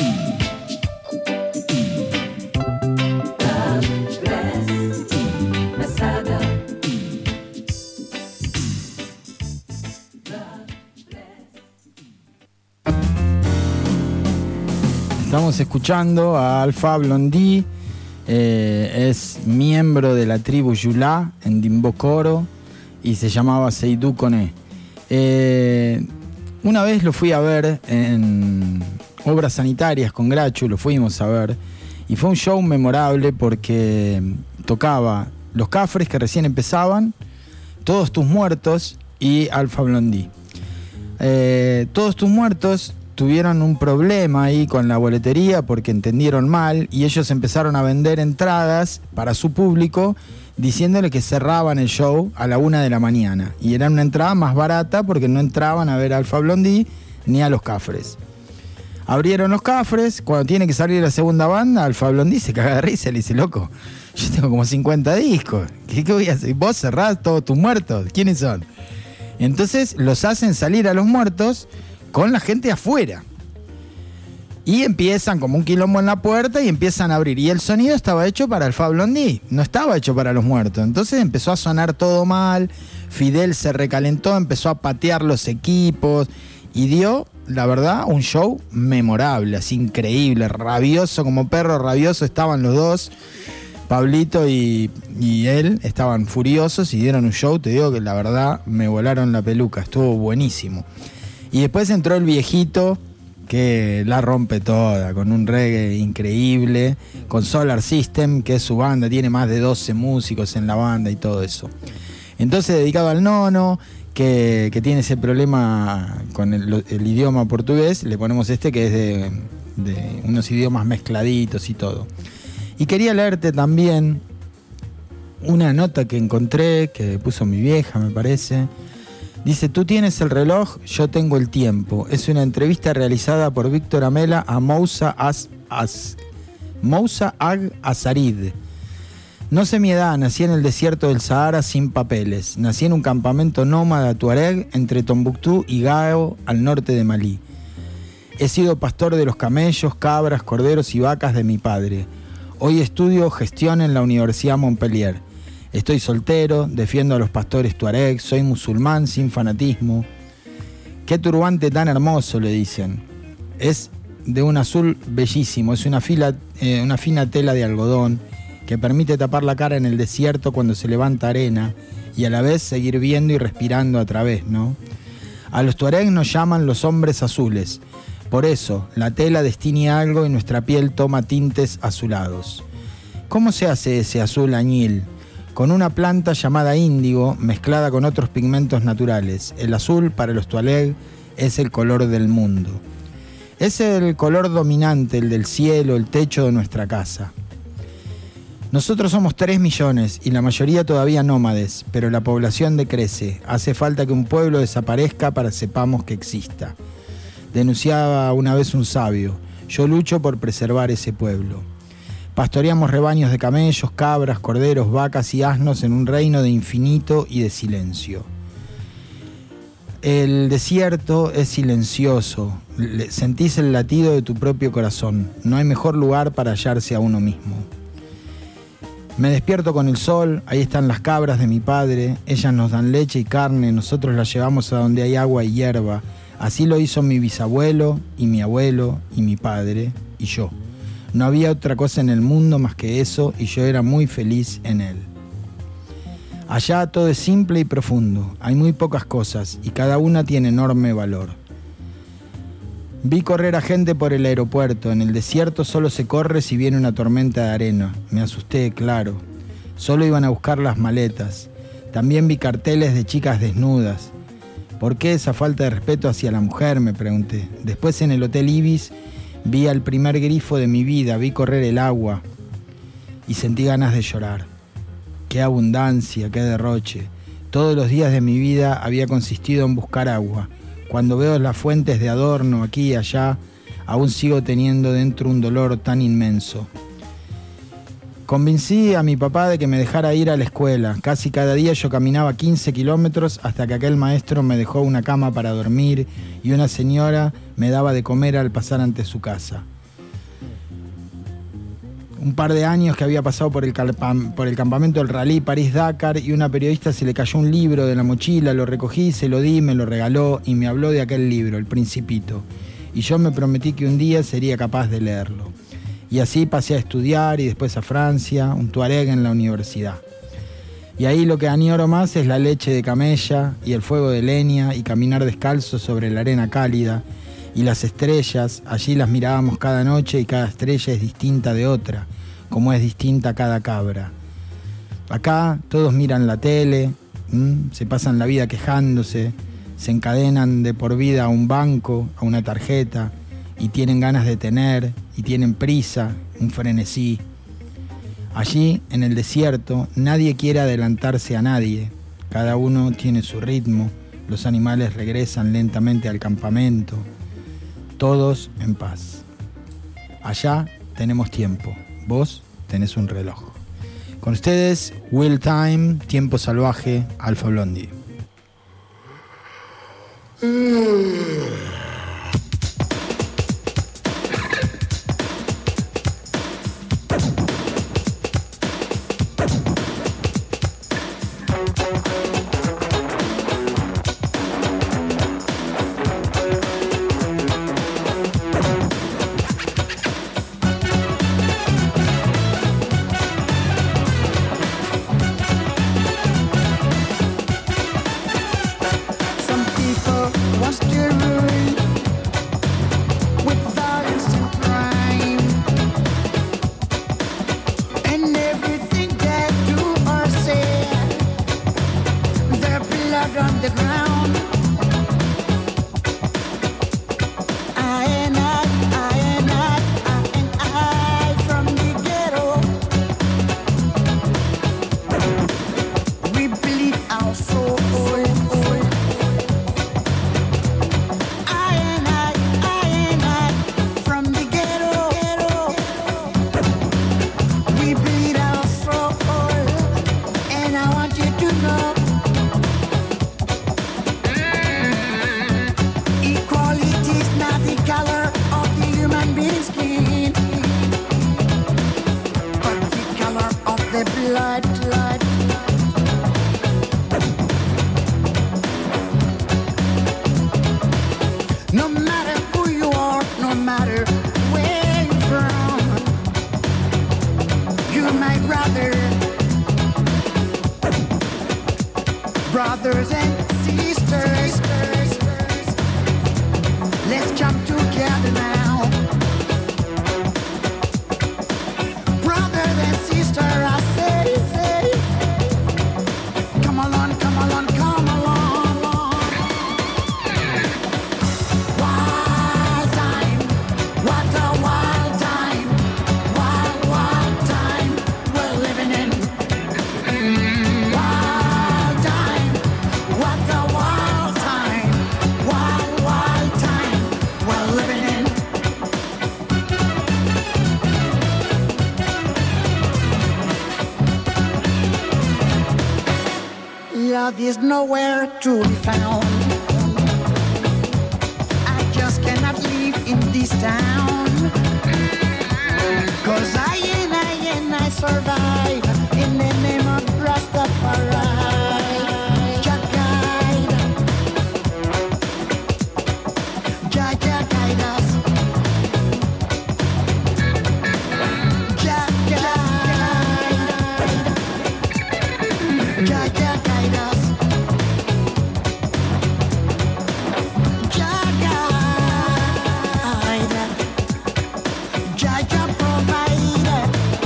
God bless Masada. Estamos escuchando a Alpha Blondy, es miembro de la tribu Yulá en Dimbokoro y se llamaba Seydou Koné. Una vez lo fui a ver en Obras Sanitarias con Grachu, lo fuimos a ver y fue un show memorable porque tocaba Los Cafres que recién empezaban, Todos Tus Muertos y Alpha Blondy. Todos Tus Muertos tuvieron un problema ahí con la boletería porque entendieron mal y ellos empezaron a vender entradas para su público diciéndole que cerraban el show a la 1 de la mañana y era una entrada más barata porque no entraban a ver a Alpha Blondy ni a Los Cafres. Abrieron Los Cafres, cuando tiene que salir la segunda banda, Alpha Blondy se caga de risa y le dice, loco, yo tengo como 50 discos, ¿qué voy a hacer? ¿Vos cerrás Todos Tus Muertos? ¿Quiénes son? Entonces los hacen salir a Los Muertos con la gente afuera. Y empiezan como un quilombo en la puerta y empiezan a abrir. Y el sonido estaba hecho para Alpha Blondy, no estaba hecho para Los Muertos. Entonces empezó a sonar todo mal, Fidel se recalentó, empezó a patear los equipos y dio la verdad, un show memorable, así increíble, rabioso, como perro rabioso estaban los dos. Pablito y él estaban furiosos y dieron un show, te digo que la verdad me volaron la peluca, estuvo buenísimo. Y después entró el viejito, que la rompe toda, con un reggae increíble, con Solar System, que es su banda, tiene más de 12 músicos en la banda y todo eso. Entonces, dedicado al nono, que tiene ese problema con el idioma portugués, le ponemos este que es de unos idiomas mezcladitos y todo. Y quería leerte también una nota que encontré, que puso mi vieja, me parece. Dice: tú tienes el reloj, yo tengo el tiempo. Es una entrevista realizada por Víctor Amela a Moussa Ag Azarid. No sé mi edad, nací en el desierto del Sahara sin papeles. Nací en un campamento nómada tuareg entre Tombuctú y Gao, al norte de Malí. He sido pastor de los camellos, cabras, corderos y vacas de mi padre. Hoy estudio gestión en la Universidad Montpellier. Estoy soltero, defiendo a los pastores tuareg, soy musulmán sin fanatismo. Qué turbante tan hermoso, le dicen. Es de un azul bellísimo, es una fina tela de algodón que permite tapar la cara en el desierto cuando se levanta arena y a la vez seguir viendo y respirando a través, ¿no? A los tuareg nos llaman los hombres azules. Por eso, la tela destiñe algo y nuestra piel toma tintes azulados. ¿Cómo se hace ese azul añil? Con una planta llamada índigo mezclada con otros pigmentos naturales. El azul para los tuareg es el color del mundo. Es el color dominante, el del cielo, el techo de nuestra casa. Nosotros somos 3 millones y la mayoría todavía nómades, pero la población decrece. Hace falta que un pueblo desaparezca para que sepamos que exista. Denunciaba una vez un sabio: yo lucho por preservar ese pueblo. Pastoreamos rebaños de camellos, cabras, corderos, vacas y asnos en un reino de infinito y de silencio. El desierto es silencioso, sentís el latido de tu propio corazón. No hay mejor lugar para hallarse a uno mismo. Me despierto con el sol, ahí están las cabras de mi padre, ellas nos dan leche y carne, nosotros las llevamos a donde hay agua y hierba. Así lo hizo mi bisabuelo y mi abuelo y mi padre y yo. No había otra cosa en el mundo más que eso y yo era muy feliz en él. Allá todo es simple y profundo, hay muy pocas cosas y cada una tiene enorme valor. Vi correr a gente por el aeropuerto, en el desierto solo se corre si viene una tormenta de arena. Me asusté, claro. Solo iban a buscar las maletas. También vi carteles de chicas desnudas. ¿Por qué esa falta de respeto hacia la mujer?, me pregunté. Después en el Hotel Ibis vi al primer grifo de mi vida, vi correr el agua y sentí ganas de llorar. Qué abundancia, qué derroche. Todos los días de mi vida había consistido en buscar agua. Cuando veo las fuentes de adorno aquí y allá, aún sigo teniendo dentro un dolor tan inmenso. Convencí a mi papá de que me dejara ir a la escuela. Casi cada día yo caminaba 15 kilómetros hasta que aquel maestro me dejó una cama para dormir y una señora me daba de comer al pasar ante su casa. Un par de años que había pasado por el campamento del Rally París-Dakar y una periodista se le cayó un libro de la mochila, lo recogí, se lo di, me lo regaló y me habló de aquel libro, El Principito. Y yo me prometí que un día sería capaz de leerlo. Y así pasé a estudiar y después a Francia, un tuareg en la universidad. Y ahí lo que añoro más es la leche de camella y el fuego de leña y caminar descalzo sobre la arena cálida. Y las estrellas, allí las mirábamos cada noche y cada estrella es distinta de otra, como es distinta cada cabra. Acá todos miran la tele, se pasan la vida quejándose, se encadenan de por vida a un banco, a una tarjeta, y tienen ganas de tener, y tienen prisa, un frenesí. Allí, en el desierto, nadie quiere adelantarse a nadie. Cada uno tiene su ritmo, los animales regresan lentamente al campamento. Todos en paz. Allá tenemos tiempo, vos tenés un reloj. Con ustedes, Will Time, Tiempo Salvaje, Alpha Blondie. light. No matter who you are, no matter where you're from, you're my brother. Brothers and sisters, let's jump together now. Brothers and sisters, I say, come along, come along, come along. Wild time, what a wild time, wild time we're living in. Wild time, what a wild time, wild time we're living in. Love is nowhere to be found. I just cannot live in this town. 'Cause I survive in the name of Rastafari. Jah guide, Jah guide us. Jah guide, Jah guide us. Jah guide, Jah provide.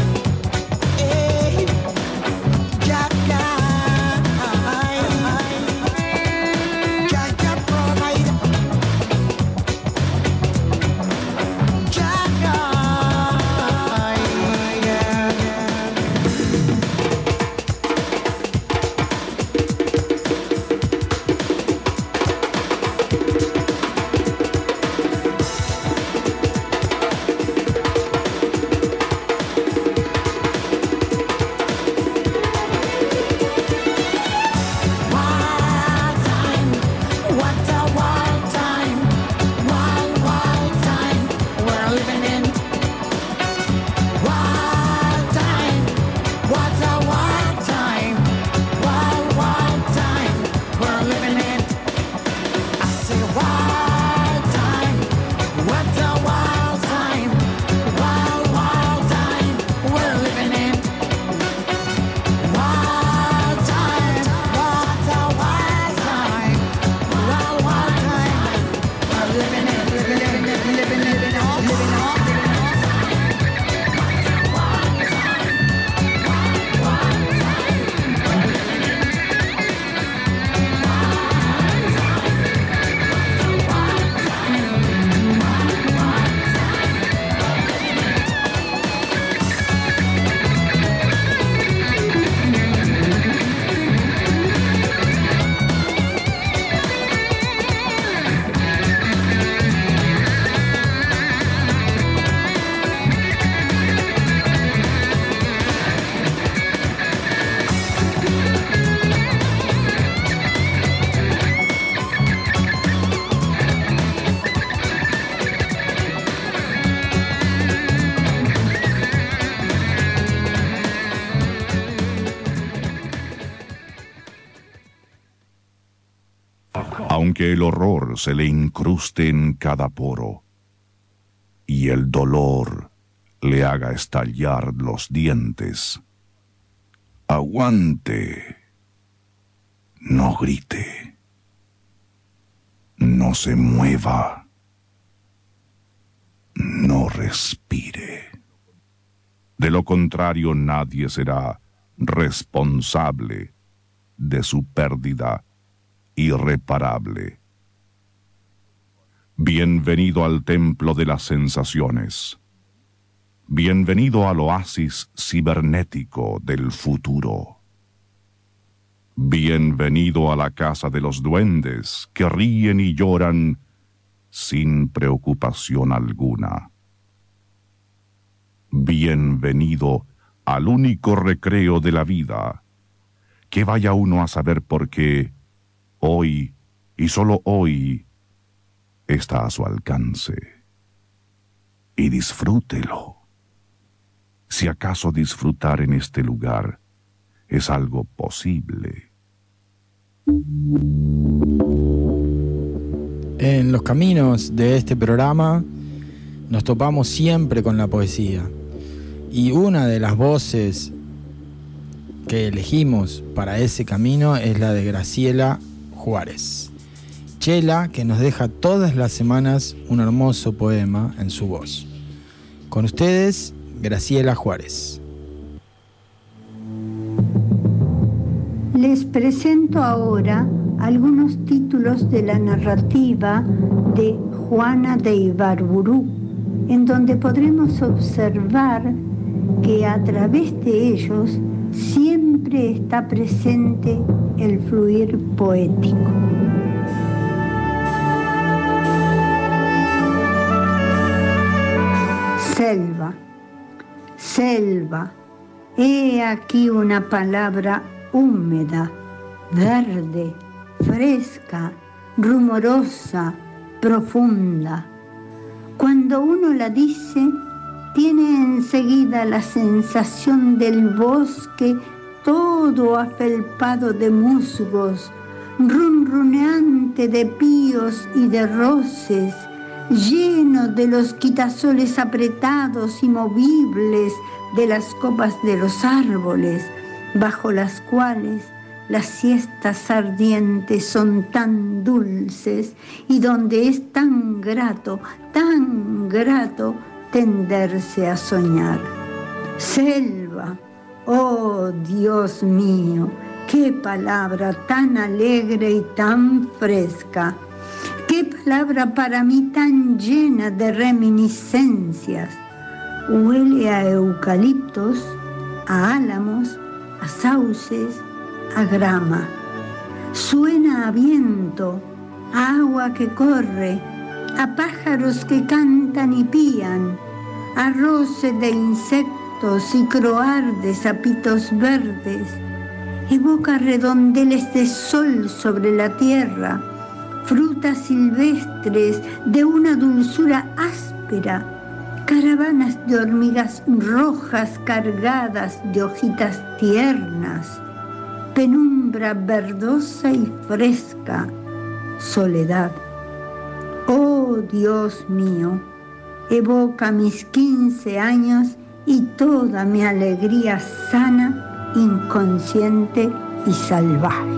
Eh, Jah guide, Jah provide. Jah guide. Wild time, what a wild time, wild time we're living in. Wild time, what a wild time, wild time we're living in. I say wild time, what a wild time, wild time we're living in. Wild time, what a wild time, wild time we're living in, living on. Aunque el horror se le incruste en cada poro y el dolor le haga estallar los dientes, aguante, no grite, no se mueva, no respire. De lo contrario, nadie será responsable de su pérdida irreparable. Bienvenido al templo de las sensaciones. Bienvenido al oasis cibernético del futuro. Bienvenido a la casa de los duendes que ríen y lloran sin preocupación alguna. Bienvenido al único recreo de la vida, que vaya uno a saber por qué hoy, y solo hoy, está a su alcance. Y disfrútelo. Si acaso disfrutar en este lugar es algo posible. En los caminos de este programa nos topamos siempre con la poesía. Y una de las voces que elegimos para ese camino es la de Graciela Juárez. Chela, que nos deja todas las semanas un hermoso poema en su voz. Con ustedes, Graciela Juárez. Les presento ahora algunos títulos de la narrativa de Juana de Ibarburu, en donde podremos observar que a través de ellos siempre está presente el fluir poético. Selva, selva, he aquí una palabra húmeda, verde, fresca, rumorosa, profunda. Cuando uno la dice, tiene enseguida la sensación del bosque todo afelpado de musgos, runruneante de píos y de roces, lleno de los quitasoles apretados y movibles de las copas de los árboles, bajo las cuales las siestas ardientes son tan dulces y donde es tan grato tenderse a soñar. Selva, oh Dios mío, qué palabra tan alegre y tan fresca, qué palabra para mí tan llena de reminiscencias. Huele a eucaliptos, a álamos, a sauces, a grama. Suena a viento, a agua que corre, a pájaros que cantan y pían, a roce de insectos y croar de sapitos verdes. Evoca redondeles de sol sobre la tierra, frutas silvestres de una dulzura áspera, caravanas de hormigas rojas cargadas de hojitas tiernas, penumbra verdosa y fresca, soledad. Oh Dios mío, evoca mis 15 años y toda mi alegría sana, inconsciente y salvaje.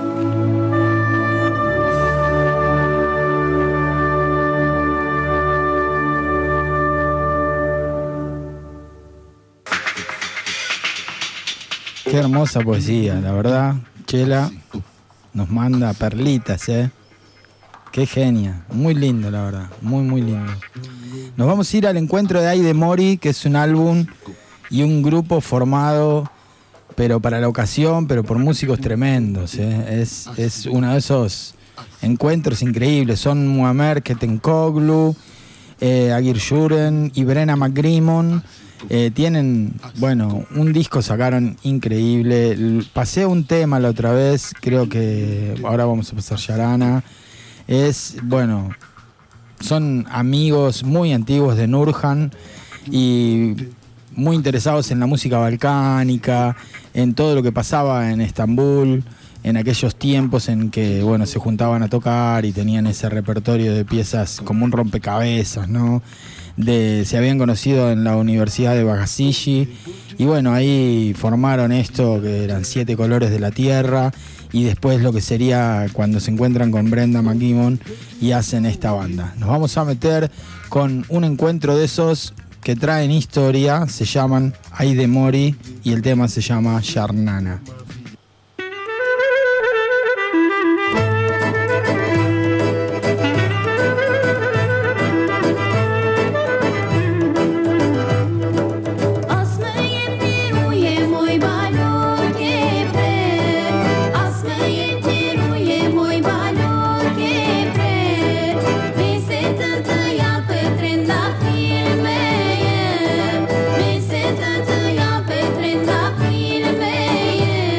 Qué hermosa poesía, la verdad. Chela nos manda perlitas, Qué genia. Muy lindo, la verdad. Muy, muy lindo. Nos vamos a ir al encuentro de Ay de Mori, que es un álbum y un grupo formado, pero para la ocasión, pero por músicos tremendos, Es uno de esos encuentros increíbles. Son Muammer Ketenkoglu, Agir Shuren y Brenna McGrimmon. Tienen, bueno, un disco sacaron increíble. Pasé un tema la otra vez, creo que ahora vamos a pasar Yarana. Bueno, son amigos muy antiguos de Nurhan y muy interesados en la música balcánica, en todo lo que pasaba en Estambul, en aquellos tiempos en que, bueno, se juntaban a tocar y tenían ese repertorio de piezas como un rompecabezas, ¿no? Se habían conocido en la Universidad de Bagasiji y bueno, ahí formaron esto que eran 7 colores de la tierra y después lo que sería cuando se encuentran con Brenda McGimmon y hacen esta banda. Nos vamos a meter con un encuentro de esos que traen historia, se llaman Ay de Mori y el tema se llama Yarnana. Yeah.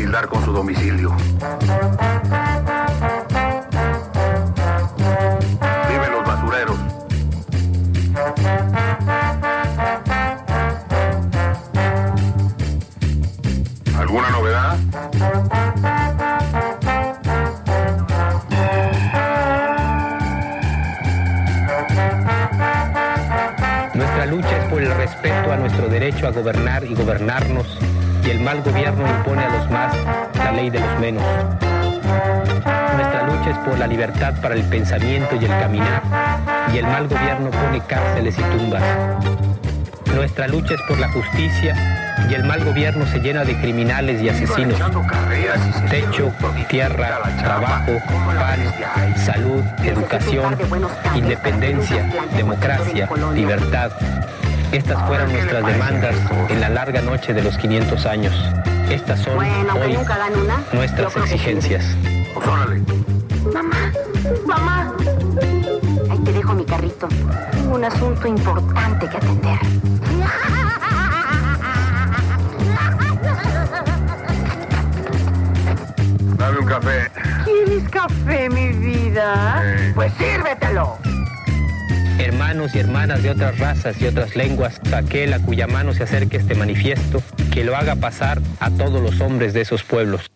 tildar con su domicilio. Viven los basureros. ¿Alguna novedad? Nuestra lucha es por el respeto a nuestro derecho a gobernar y gobernarnos, y el mal gobierno impone a los más la ley de los menos. Nuestra lucha es por la libertad para el pensamiento y el caminar, y el mal gobierno pone cárceles y tumbas. Nuestra lucha es por la justicia, y el mal gobierno se llena de criminales y asesinos. Techo, tierra, trabajo, pan, salud, educación, independencia, democracia, libertad. Estas fueron nuestras demandas en la larga noche de los 500 años. Estas son hoy nuestras exigencias. Mamá, ahí te dejo mi carrito. Tengo un asunto importante que atender. Dame un café. ¿Quieres café, mi vida? Pues sírvetelo. Hermanos y hermanas de otras razas y otras lenguas, aquel a cuya mano se acerque este manifiesto, que lo haga pasar a todos los hombres de esos pueblos.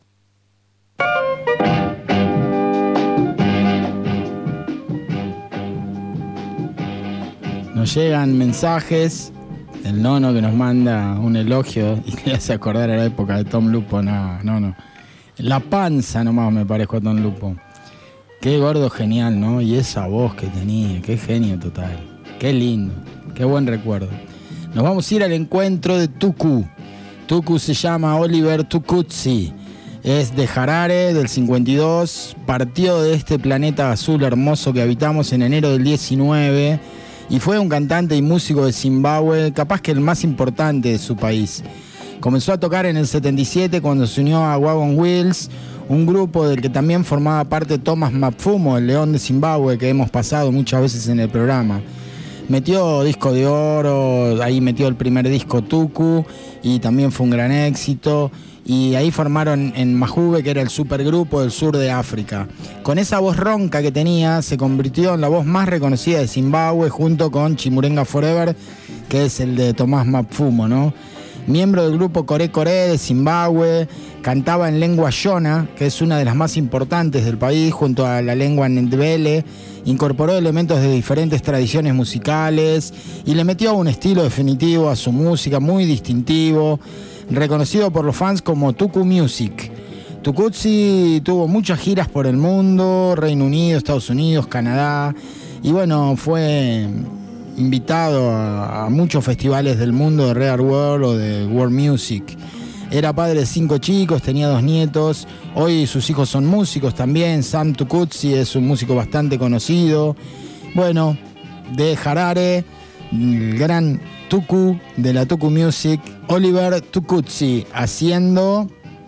Nos llegan mensajes del Nono que nos manda un elogio y le hace acordar a la época de Tom Lupo. No. La panza nomás me parezco a Tom Lupo. Qué gordo genial, ¿no? Y esa voz que tenía, qué genio total. Qué lindo, qué buen recuerdo. Nos vamos a ir al encuentro de Tuku. Tuku se llama Oliver Tukutsi. Es de Harare, del 52. Partió de este planeta azul hermoso que habitamos en enero del 19. Y fue un cantante y músico de Zimbabue, capaz que el más importante de su país. Comenzó a tocar en el 77 cuando se unió a Wagon Wheels, un grupo del que también formaba parte Thomas Mapfumo, el león de Zimbabue, que hemos pasado muchas veces en el programa. Metió disco de oro, ahí metió el primer disco Tuku, y también fue un gran éxito. Y ahí formaron en Mahube, que era el supergrupo del sur de África. Con esa voz ronca que tenía, se convirtió en la voz más reconocida de Zimbabue, junto con Chimurenga Forever, que es el de Thomas Mapfumo, ¿no? Miembro del grupo Kore Kore de Zimbabue, cantaba en lengua Shona, que es una de las más importantes del país, junto a la lengua Ndebele. Incorporó elementos de diferentes tradiciones musicales y le metió un estilo definitivo a su música, muy distintivo, reconocido por los fans como Tuku Music. Tukutsi tuvo muchas giras por el mundo, Reino Unido, Estados Unidos, Canadá, y bueno, fue invitado a muchos festivales del mundo de Rare World o de World Music. Era padre de 5 chicos, tenía 2 nietos. Hoy sus hijos son músicos también. Sam Tukutsi es un músico bastante conocido. Bueno, de Harare, el gran Tuku de la Tuku Music, Oliver Tukutsi, haciendo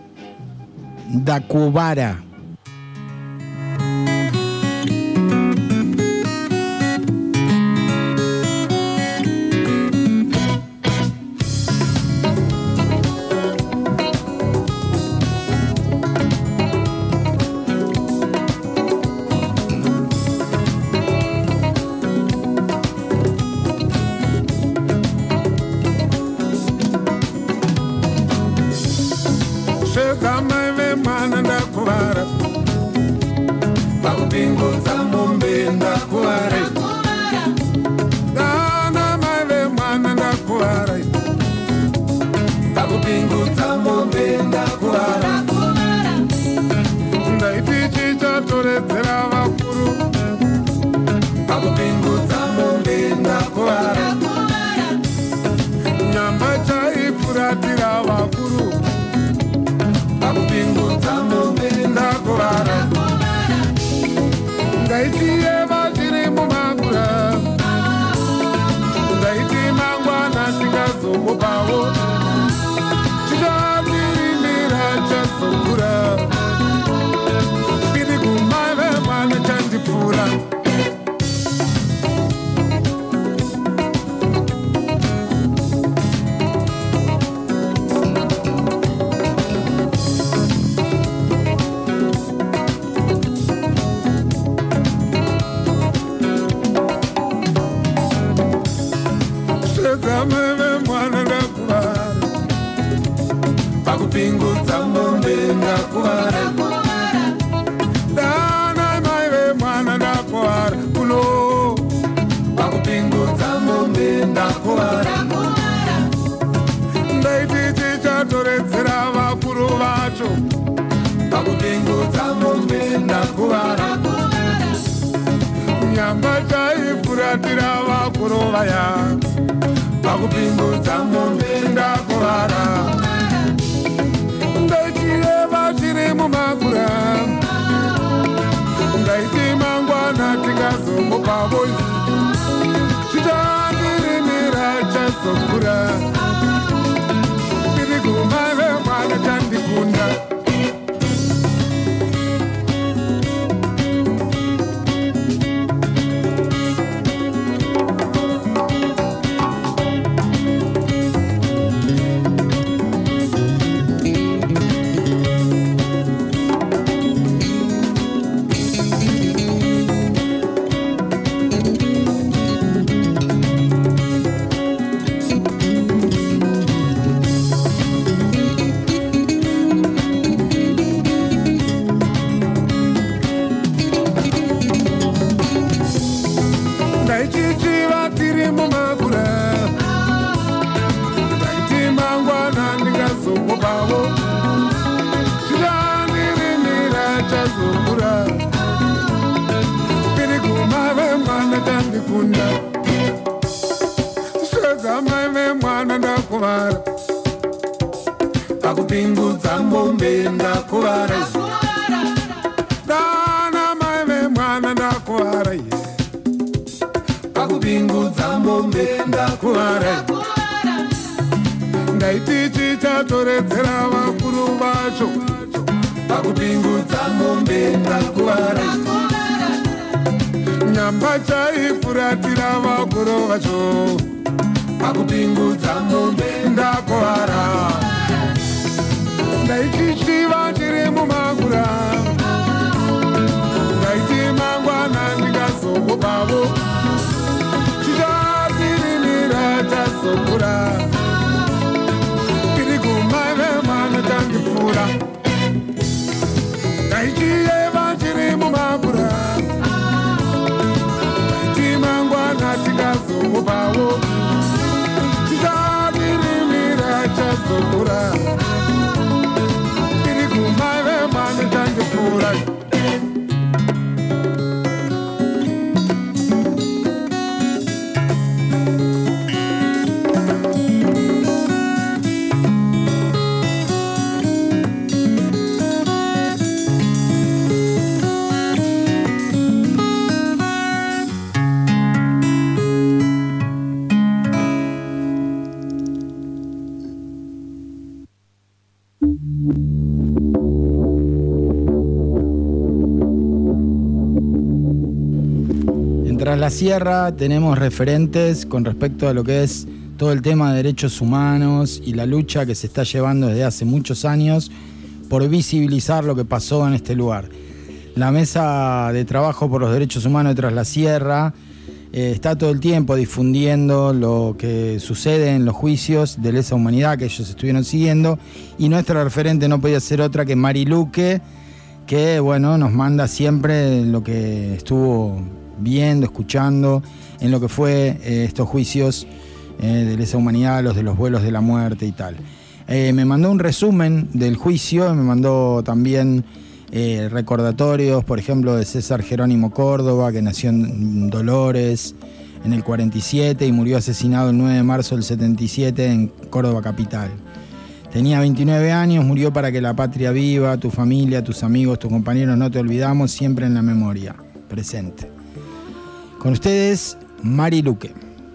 Dakubara. Shazameme mwana ndakuvara pakupingudza mombe ndakuvara dana maive mwana ndakuvara kuno pakupingudza mombe ndakuvara ndaiti chichatoredzera vakuru vacho pakupingudza mombe ndakuvara nyamba chaifuratira vakuru vaya pakupingudza mombe ndakuvara ndachireva chiri mumakura ndaiti mangwana tikazongopa boisi chichandirimira chazokura tiri kumave mwana chandikunda pakupingudza mombe ndakuvara dana maive mwana ndakuvara pakupingudza mombe ndakuvara ndaiti chichatoredzera vakuru vacho pakupingudza mombe ndakuvara nyamba chaifuratira vakuru vacho pakupingudza mombe ndakuvara ndaichichiva chiri mumakura ndaiti mangwana ndikazongopavo chichatirimira chazokura tiri kumaive mwana chandipfuura ndaichiyeva chiri mumakura ndaiti mangwana tikazongopavo chichatirimira chazokura tiri kumaive mwana chandipfuura Tras la Sierra tenemos referentes con respecto a lo que es todo el tema de derechos humanos y la lucha que se está llevando desde hace muchos años por visibilizar lo que pasó en este lugar. La Mesa de Trabajo por los Derechos Humanos de Tras la Sierra está todo el tiempo difundiendo lo que sucede en los juicios de lesa humanidad que ellos estuvieron siguiendo, y nuestra referente no podía ser otra que Mari Luque, que bueno, nos manda siempre lo que estuvo viendo, escuchando en lo que fue estos juicios de lesa humanidad, los de los vuelos de la muerte y tal. Me mandó un resumen del juicio, me mandó también recordatorios, por ejemplo, de César Jerónimo Córdoba, que nació en Dolores en el 47 y murió asesinado el 9 de marzo del 77 en Córdoba capital. Tenía 29 años, murió para que la patria viva, tu familia, tus amigos, tus compañeros, no te olvidamos, siempre en la memoria presente. Con ustedes, Mari Luque.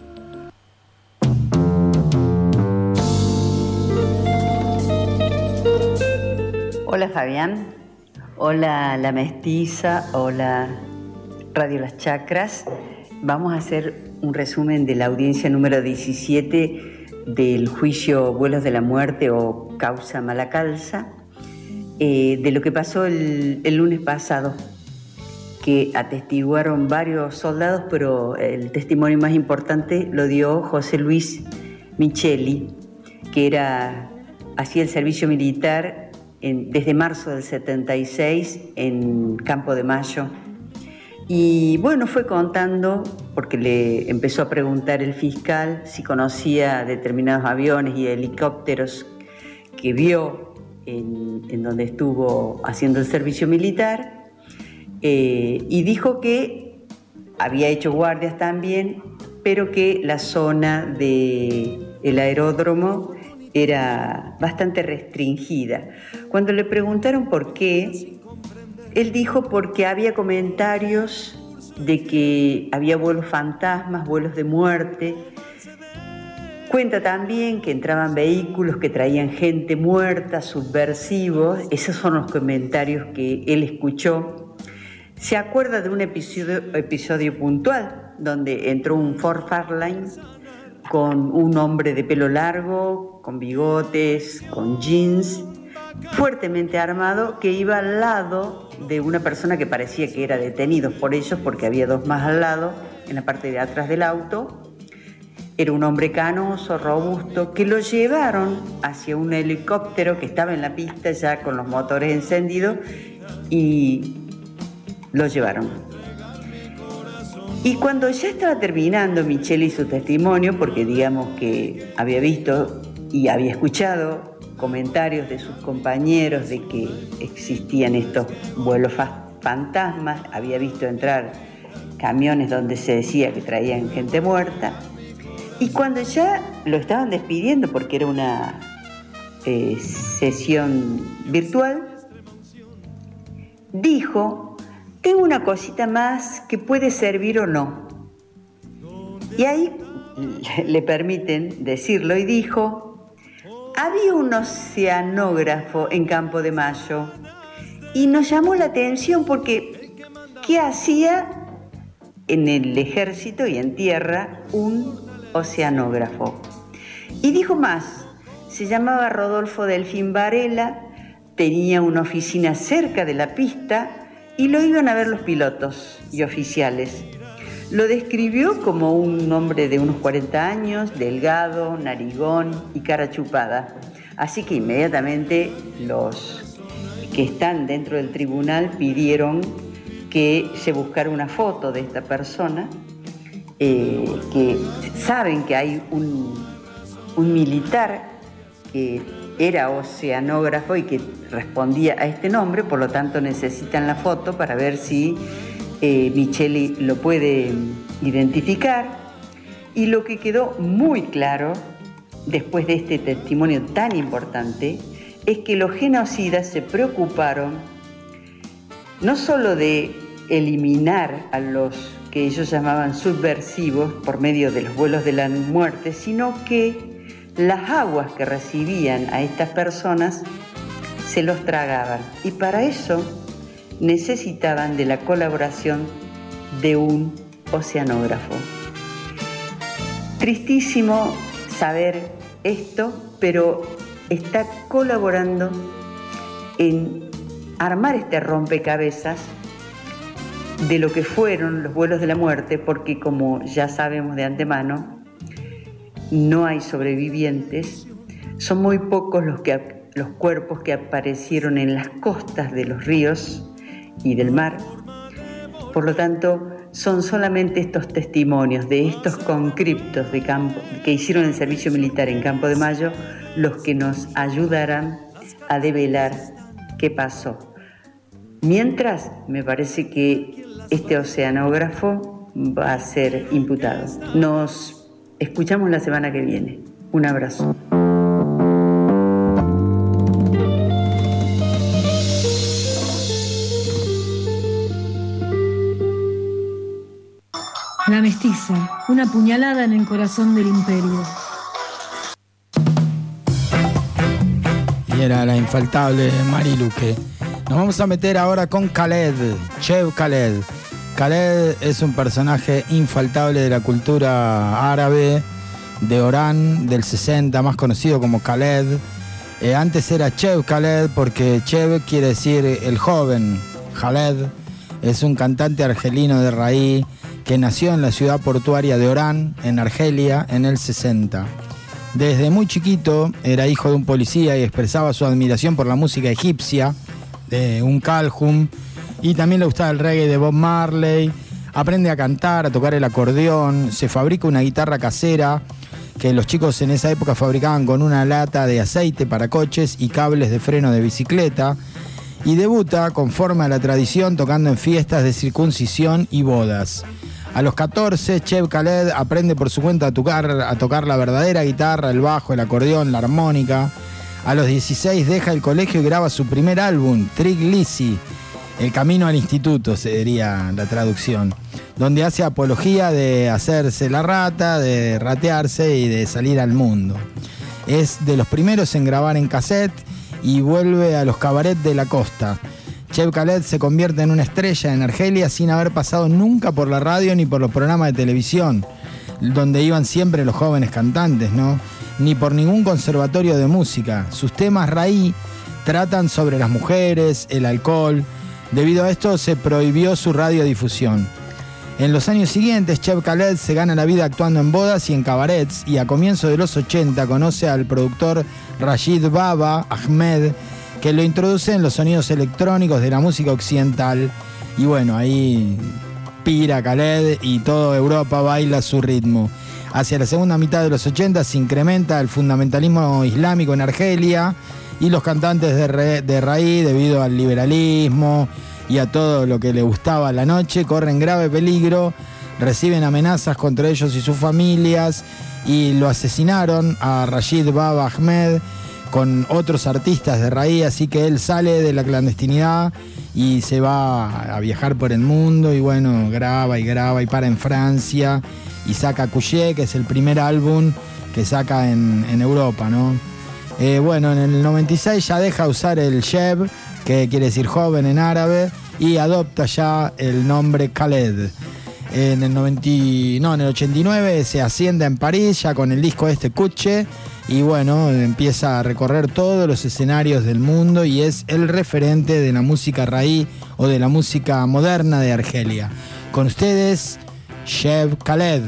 Hola Fabián, hola La Mestiza, hola Radio Las Chacras. Vamos a hacer un resumen de la audiencia número 17 del juicio Vuelos de la Muerte o Causa Malacalza, de lo que pasó el lunes pasado. que atestiguaron varios soldados, pero el testimonio más importante lo dio José Luis Micheli, que hacía el servicio militar desde marzo del 76 en Campo de Mayo. Y bueno, fue contando, porque le empezó a preguntar el fiscal si conocía determinados aviones y helicópteros que vio en donde estuvo haciendo el servicio militar, y dijo que había hecho guardias también, pero que la zona del aeródromo era bastante restringida. Cuando le preguntaron por qué, él dijo porque había comentarios de que había vuelos fantasmas, vuelos de muerte. Cuenta también que entraban vehículos que traían gente muerta, subversivos. Esos son los comentarios que él escuchó. Se acuerda de un episodio puntual donde entró un Ford Fairlane con un hombre de pelo largo, con bigotes, con jeans, fuertemente armado, que iba al lado de una persona que parecía que era detenido por ellos, porque había dos más al lado, en la parte de atrás del auto. Era un hombre canoso, robusto, que lo llevaron hacia un helicóptero que estaba en la pista ya con los motores encendidos, y lo llevaron. Y cuando ya estaba terminando Micheli su testimonio, porque digamos que había visto y había escuchado comentarios de sus compañeros de que existían estos vuelos fantasmas, había visto entrar camiones donde se decía que traían gente muerta, y cuando ya lo estaban despidiendo porque era una sesión virtual, dijo: tengo una cosita más que puede servir o no. Y ahí le permiten decirlo, y dijo: había un oceanógrafo en Campo de Mayo y nos llamó la atención porque ¿qué hacía en el ejército y en tierra un oceanógrafo? Y dijo más: se llamaba Rodolfo Delfín Varela, tenía una oficina cerca de la pista y lo iban a ver los pilotos y oficiales. Lo describió como un hombre de unos 40 años, delgado, narigón y cara chupada. Así que inmediatamente los que están dentro del tribunal pidieron que se buscara una foto de esta persona, que saben que hay un militar que era oceanógrafo y que respondía a este nombre, por lo tanto necesitan la foto para ver si Micheli lo puede identificar. Y lo que quedó muy claro después de este testimonio tan importante es que los genocidas se preocuparon no solo de eliminar a los que ellos llamaban subversivos por medio de los vuelos de la muerte, sino que las aguas que recibían a estas personas se los tragaban, y para eso necesitaban de la colaboración de un oceanógrafo. Tristísimo saber esto, pero está colaborando en armar este rompecabezas de lo que fueron los vuelos de la muerte, porque como ya sabemos de antemano, no hay sobrevivientes. Son muy pocos los cuerpos que aparecieron en las costas de los ríos y del mar. Por lo tanto, son solamente estos testimonios de estos conscriptos de campo que hicieron el servicio militar en Campo de Mayo los que nos ayudarán a develar qué pasó. Mientras, me parece que este oceanógrafo va a ser imputado. Nos escuchamos la semana que viene. Un abrazo. La mestiza, una puñalada en el corazón del imperio. Y era la infaltable Mariluque. Nos vamos a meter ahora con Khaled, Chev Khaled. Khaled es un personaje infaltable de la cultura árabe de Orán del 60, más conocido como Khaled. Antes era Chev Khaled porque Chev quiere decir el joven, Khaled. Es un cantante argelino de raíz que nació en la ciudad portuaria de Orán, en Argelia, en el 60. Desde muy chiquito era hijo de un policía y expresaba su admiración por la música egipcia, de Kalhum, y también le gustaba el reggae de Bob Marley. Aprende a cantar, a tocar el acordeón, se fabrica una guitarra casera que los chicos en esa época fabricaban con una lata de aceite para coches y cables de freno de bicicleta, y debuta conforme a la tradición tocando en fiestas de circuncisión y bodas. A los 14, Cheb Khaled aprende por su cuenta a tocar la verdadera guitarra, el bajo, el acordeón, la armónica. A los 16 deja el colegio y graba su primer álbum, Trick Lizzy, El camino al instituto sería la traducción, donde hace apología de hacerse la rata, de ratearse y de salir al mundo. Es de los primeros en grabar en cassette y vuelve a los cabarets de la costa. Cheb Khaled se convierte en una estrella en Argelia sin haber pasado nunca por la radio ni por los programas de televisión, donde iban siempre los jóvenes cantantes, ¿no? Ni por ningún conservatorio de música. Sus temas raíz tratan sobre las mujeres, el alcohol. Debido a esto se prohibió su radiodifusión. En los años siguientes, Cheb Khaled se gana la vida actuando en bodas y en cabarets, y a comienzos de los 80 conoce al productor Rashid Baba Ahmed, que lo introduce en los sonidos electrónicos de la música occidental, y bueno, ahí pira Khaled y toda Europa baila su ritmo. Hacia la segunda mitad de los 80 se incrementa el fundamentalismo islámico en Argelia, y los cantantes de raíz, debido al liberalismo y a todo lo que le gustaba a la noche, corren grave peligro, reciben amenazas contra ellos y sus familias, y lo asesinaron a Rashid Baba Ahmed con otros artistas de raíz, así que él sale de la clandestinidad y se va a viajar por el mundo, y bueno, graba y para en Francia y saca Couché, que es el primer álbum que saca en Europa, ¿no? Bueno, en el 96 ya deja usar el Cheb, que quiere decir joven en árabe, y adopta ya el nombre Khaled. En el 89 se asciende en París ya con el disco Couché, y bueno, empieza a recorrer todos los escenarios del mundo y es el referente de la música raíz o de la música moderna de Argelia. Con ustedes, Cheb Khaled.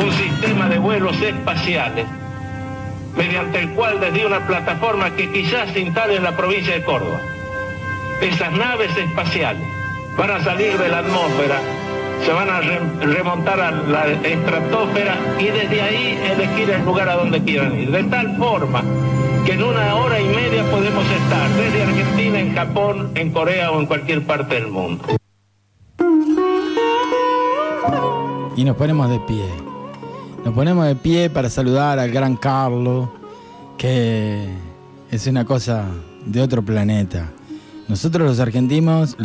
un sistema de vuelos espaciales, mediante el cual desde una plataforma que quizás se instale en la provincia de Córdoba, esas naves espaciales van a salir de la atmósfera, se van a remontar a la estratosfera y desde ahí elegir el lugar a donde quieran ir. De tal forma que en 1 hora y media podemos estar desde Argentina, en Japón, en Corea o en cualquier parte del mundo. Y nos ponemos de pie. Nos ponemos de pie para saludar al gran Carlos, que es una cosa de otro planeta. Nosotros los argentinos,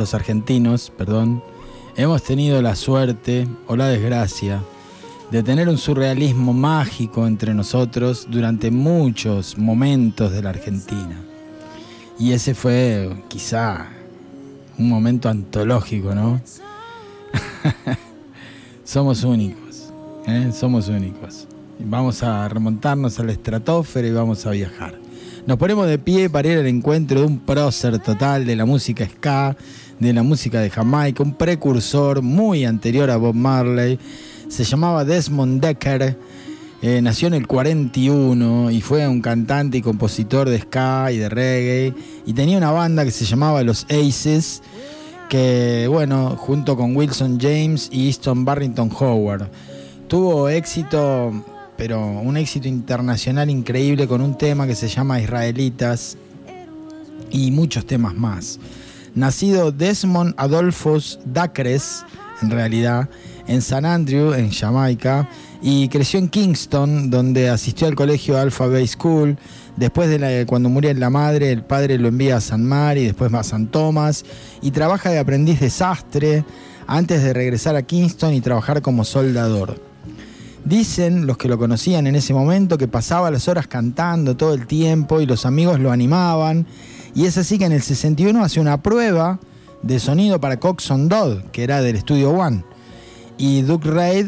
hemos tenido la suerte o la desgracia de tener un surrealismo mágico entre nosotros durante muchos momentos de la Argentina. Y ese fue quizá un momento antológico, ¿no? Somos únicos, somos únicos. Vamos a remontarnos a la estratosfera y vamos a viajar. Nos ponemos de pie para ir al encuentro de un prócer total de la música ska, de la música de Jamaica, un precursor muy anterior a Bob Marley. Se llamaba Desmond Dekker, nació en el 41 y fue un cantante y compositor de ska y de reggae, y tenía una banda que se llamaba Los Aces, que bueno, junto con Wilson James y Easton Barrington Howard, tuvo éxito, pero un éxito internacional increíble con un tema que se llama Israelitas y muchos temas más. Nacido Desmond Adolphus Dacres, en realidad, en St. Andrew, en Jamaica, y creció en Kingston, donde asistió al colegio Alpha Bay School. Después cuando murió la madre, el padre lo envía a San Mar y después va a San Tomás, y trabaja de aprendiz de sastre antes de regresar a Kingston y trabajar como soldador. Dicen los que lo conocían en ese momento que pasaba las horas cantando todo el tiempo y los amigos lo animaban, y es así que en el 61 hace una prueba de sonido para Coxsone Dodd, que era del Studio One, y Duke Reid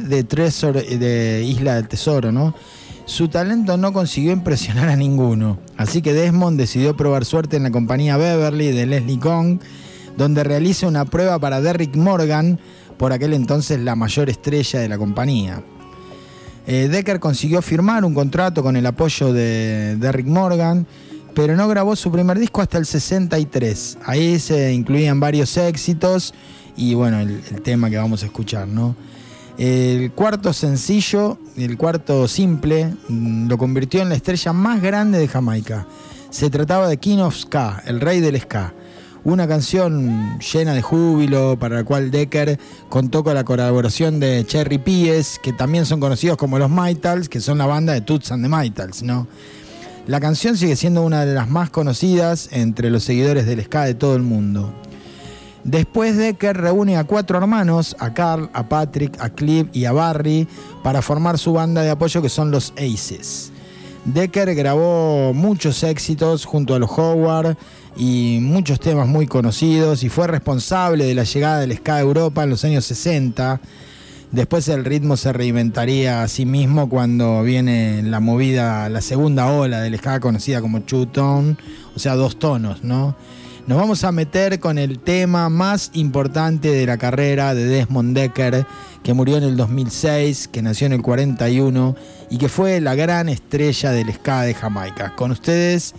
de Isla del Tesoro, ¿no? Su talento no consiguió impresionar a ninguno, así que Desmond decidió probar suerte en la compañía Beverly de Leslie Kong, donde realiza una prueba para Derrick Morgan, por aquel entonces la mayor estrella de la compañía. Dekker consiguió firmar un contrato con el apoyo de Derrick Morgan, pero no grabó su primer disco hasta el 63. Ahí se incluían varios éxitos y bueno, el tema que vamos a escuchar, ¿no? El cuarto sencillo, el cuarto simple, lo convirtió en la estrella más grande de Jamaica. Se trataba de King of Ska, el rey del ska. Una canción llena de júbilo para la cual Dekker contó con la colaboración de Cherry Pies, que también son conocidos como los Maytals, que son la banda de Toots and the Maytals, ¿no? La canción sigue siendo una de las más conocidas entre los seguidores del ska de todo el mundo. Después Dekker reúne a 4 hermanos, a Carl, a Patrick, a Clive y a Barry, para formar su banda de apoyo, que son los Aces. Dekker grabó muchos éxitos junto a los Howard y muchos temas muy conocidos, y fue responsable de la llegada del ska a Europa en los años 60. Después el ritmo se reinventaría a sí mismo cuando viene la movida, la segunda ola del ska, conocida como two tone, o sea, 2 tonos, ¿no? Nos vamos a meter con el tema más importante de la carrera de Desmond Dekker, que murió en el 2006, que nació en el 41 y que fue la gran estrella del ska de Jamaica. Con ustedes,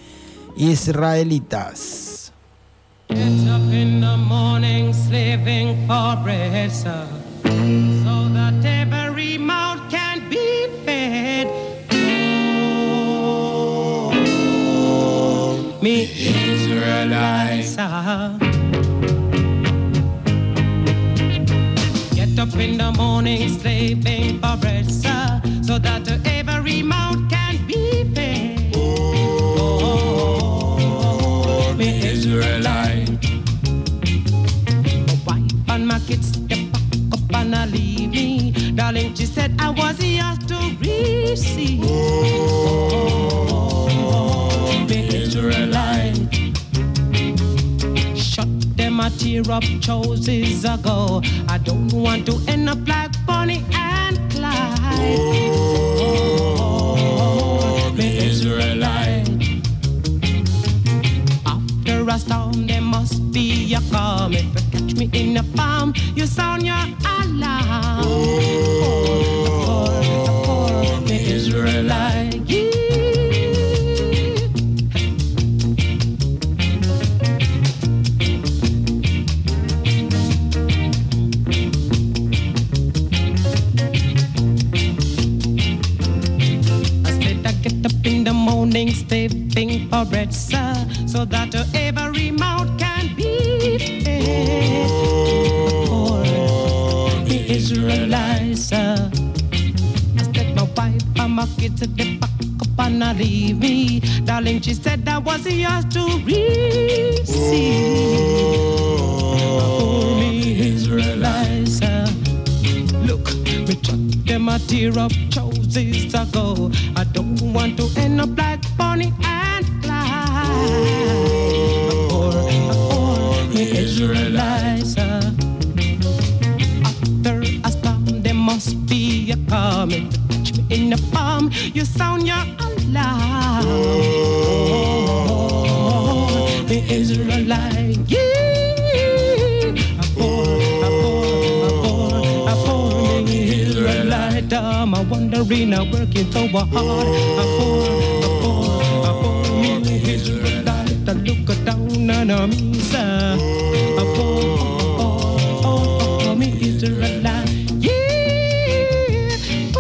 Israelitas. Get up in the morning, slaving for bread, sir, so that every mouth can be fed. Oh, me Israelites, get up in the morning, slaving for bread, sir, so that every mouth can be fed. Oh, me Israelite. My wife and my kids, they pack up and I leave me. Darling, she said I was yours to receive. Oh, me Israelite. Shut them a tear up choices ago. I don't want to end up like Bonnie and Clyde. Oh, me Israelite. After a storm, there must be a calm. If you catch me in a farm, you sound your alarm. Oh, Israelite. Yeah. Stepping for bread, sir, so that every mouth can be fed. For the Israelites, sir. I said my wife and my kids at the back up and not leave me. Darling, she said that was yours to receive. For me, Israelites, sir. Look, we chuck them a tear up choices ago. I don't want to end up like Bonnie and Clyde. The Israelites, after I storm, there must be a coming. Touch me in the palm, you sound your alarm. The Israelites, yeah. I'm wondering, I'm working so hard. Me Israelite, I look down on me, sir. Me Israelite, yeah.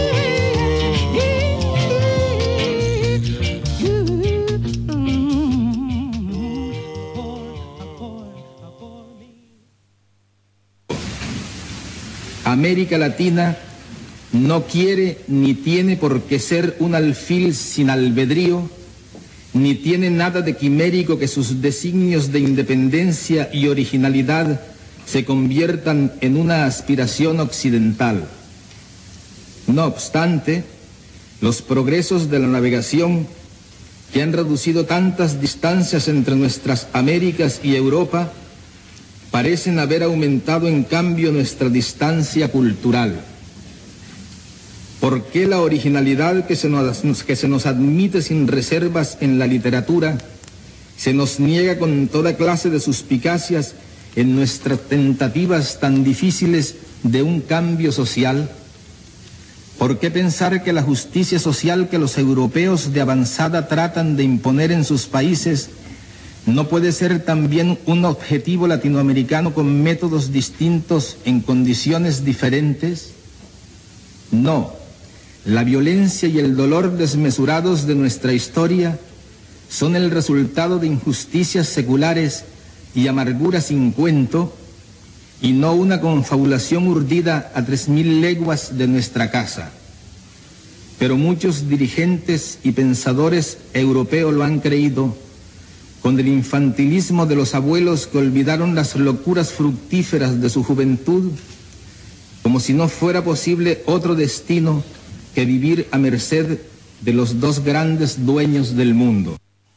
América Latina no quiere ni tiene por qué ser un alfil sin albedrío, ni tiene nada de quimérico que sus designios de independencia y originalidad se conviertan en una aspiración occidental. No obstante, los progresos de la navegación, que han reducido tantas distancias entre nuestras Américas y Europa, parecen haber aumentado en cambio nuestra distancia cultural. ¿Por qué la originalidad que se nos admite sin reservas en la literatura se nos niega con toda clase de suspicacias en nuestras tentativas tan difíciles de un cambio social? ¿Por qué pensar que la justicia social que los europeos de avanzada tratan de imponer en sus países no puede ser también un objetivo latinoamericano con métodos distintos en condiciones diferentes? No. La violencia y el dolor desmesurados de nuestra historia son el resultado de injusticias seculares y amargura sin cuento, y no una confabulación urdida a 3000 leguas de nuestra casa. Pero muchos dirigentes y pensadores europeos lo han creído, con el infantilismo de los abuelos que olvidaron las locuras fructíferas de su juventud, como si no fuera posible otro destino que vivir a merced de los dos grandes dueños del mundo.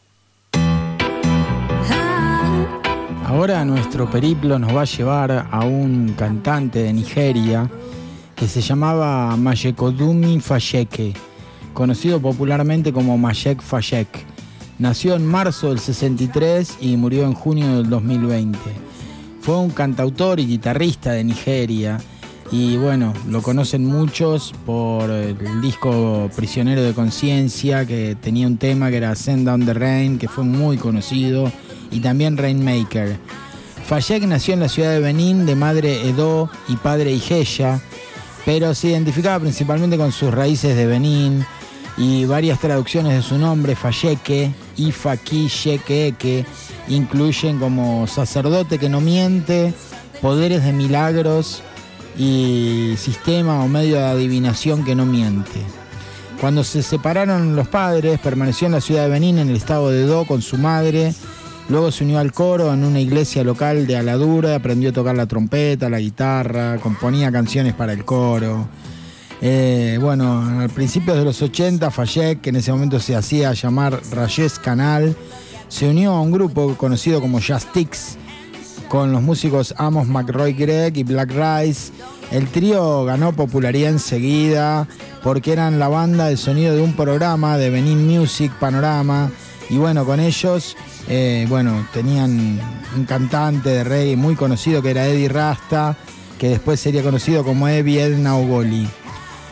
Ahora nuestro periplo nos va a llevar a un cantante de Nigeria que se llamaba Mayekodunmi Fasheke, conocido popularmente como Mayek Fashek. Nació en marzo del 63 y murió en junio del 2020. Fue un cantautor y guitarrista de Nigeria. Y bueno, lo conocen muchos por el disco Prisionero de Conciencia, que tenía un tema que era Send Down the Rain, que fue muy conocido, y también Rainmaker. Fashek nació en la ciudad de Benín, de madre Edo y padre Ijesha, pero se identificaba principalmente con sus raíces de Benín, y varias traducciones de su nombre, Fasheke, Ifaki, Shekeke, incluyen como sacerdote que no miente, poderes de milagros y sistema o medio de adivinación que no miente. Cuando se separaron los padres, permaneció en la ciudad de Benín, en el estado de Edo, con su madre. Luego se unió al coro en una iglesia local de Aladura, aprendió a tocar la trompeta, la guitarra, componía canciones para el coro. Bueno, al principio de los 80, Fashek, que en ese momento se hacía llamar Rajesh Canal, se unió a un grupo conocido como Jastix, con los músicos Amos McRoy Gregg y Black Rice. El trío ganó popularidad enseguida porque eran la banda de sonido de un programa de Benin Music Panorama, y bueno, con ellos tenían un cantante de reggae muy conocido que era Eddie Rasta, que después sería conocido como Ebi Edna Ogoli.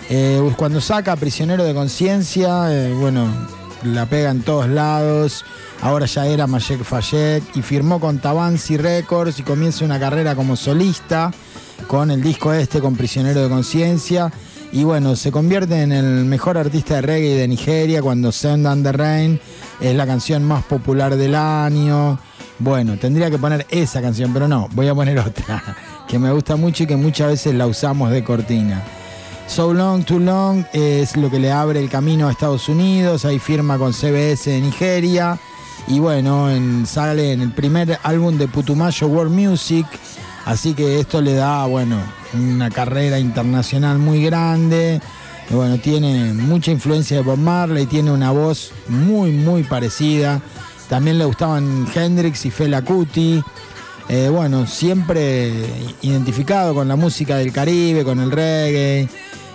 Cuando saca Prisionero de Conciencia, bueno, la pega en todos lados. Ahora ya era Mayek Fayek y firmó con Tabansi Records y comienza una carrera como solista con el disco con Prisionero de Conciencia. Y bueno, se convierte en el mejor artista de reggae de Nigeria cuando Send and the Rain es la canción más popular del año. Bueno, tendría que poner esa canción, pero no, voy a poner otra que me gusta mucho y que muchas veces la usamos de cortina. So Long, Too Long es lo que le abre el camino a Estados Unidos. Ahí firma con CBS de Nigeria. Y bueno, sale en el primer álbum de Putumayo World Music. Así que esto le da, bueno, una carrera internacional muy grande. Y bueno, tiene mucha influencia de Bob Marley, tiene una voz muy, muy parecida. También le gustaban Hendrix y Fela Kuti. Bueno, siempre identificado con la música del Caribe, con el reggae.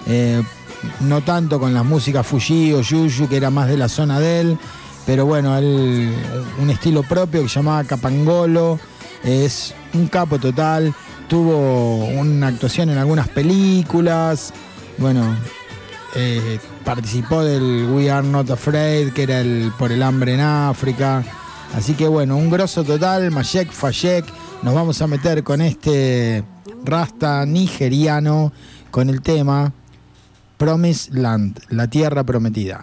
No tanto con las músicas Fuji o Yuyu, que era más de la zona de él. Pero bueno, él, un estilo propio que se llamaba Capangolo. Es un capo total. Tuvo una actuación en algunas películas. Bueno, participó del We Are Not Afraid, que era por el hambre en África. Así que bueno, un grosso total. Mayek Fayek. Nos vamos a meter con este rasta nigeriano con el tema Promised Land, la tierra prometida.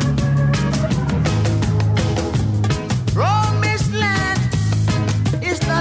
Promised land is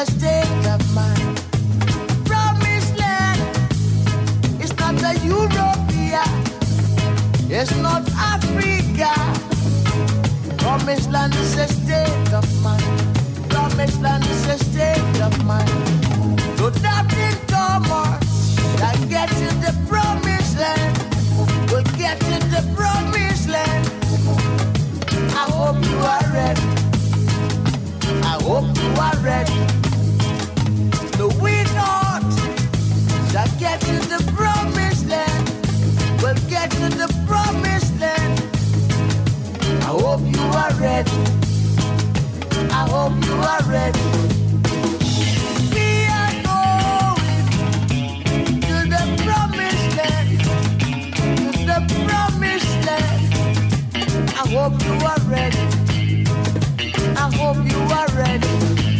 a state of mind. Promised land is not a Europea, it's not Africa. Promised land is a state of mind. Promised land is a state of mind. So Daphne Thomas, that get to the promised land, will get to the promised land. I hope you are ready. I hope you are ready. The we not shall get to the promised land. Will get to the promised land. I hope you are ready. I hope you are ready. We are going to the promised land. To the promised land. I hope you are ready. I hope you are ready.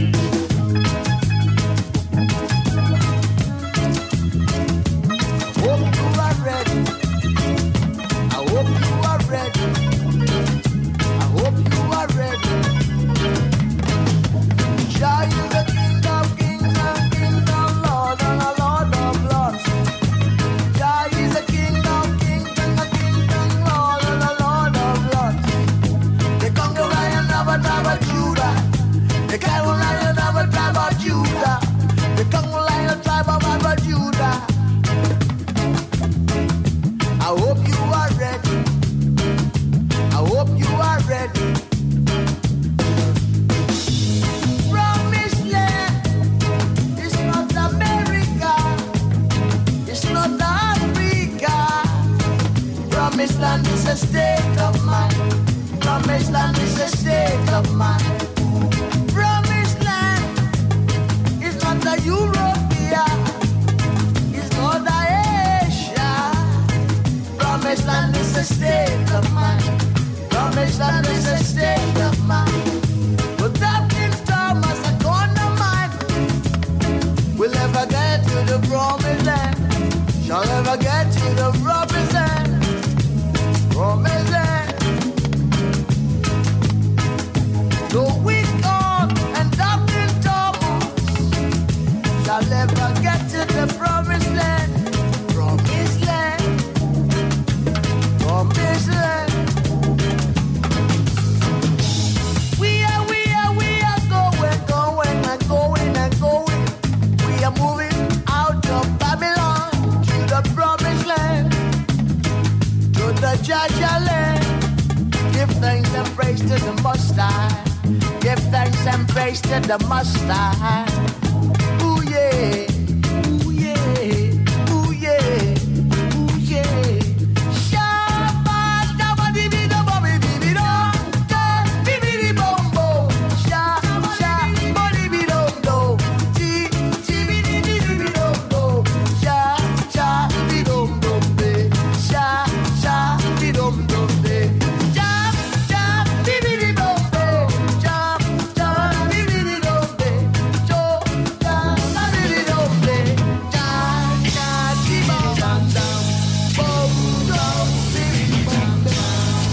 I hope you are ready. I hope you are ready. I hope you are ready. Jah is the King of kings and King of lords and the Lord of lords. Jah is the King of kings and the King of lords and the Lord of lords. The conqueror lion of a tribe of Judah. The cattle lion of a tribe of Judah. The conqueror lion tribe of Judah. I hope you are ready. I hope you are ready. Promised land is not America. It's not Africa. Promised land is a state of mind. Promised land is a state of mind. Promised land is not the Europea. It's not the Asia. Promised land is a state of mind. Promised land is a state of mind. But that in Thomas a corner mind will never get to the promised land. Shall never get to the promised land. Promised land. So we come and Dr. Thomas shall never get to the promised land. Promised land. Promised land. We are going and going and going. We are moving out of Babylon to the promised land, to the Jaja land. Give thanks and praise to the Most High. Give thanks and praise to the Most High. Ooh yeah, ooh yeah, ooh yeah, ooh yeah. Shabba dabba dibby dabba dibby do, da dibby di bom bom. Sha sha dibby dom do, ti dibby dibby dom do. Sha sha di dom dom de, sha sha di dom dom de. Jump jump dibby di bom bom, jump jump dibby di dom de, jo da dibby dom de, ja ja di bom dam dam, bom dom dibby bom dam.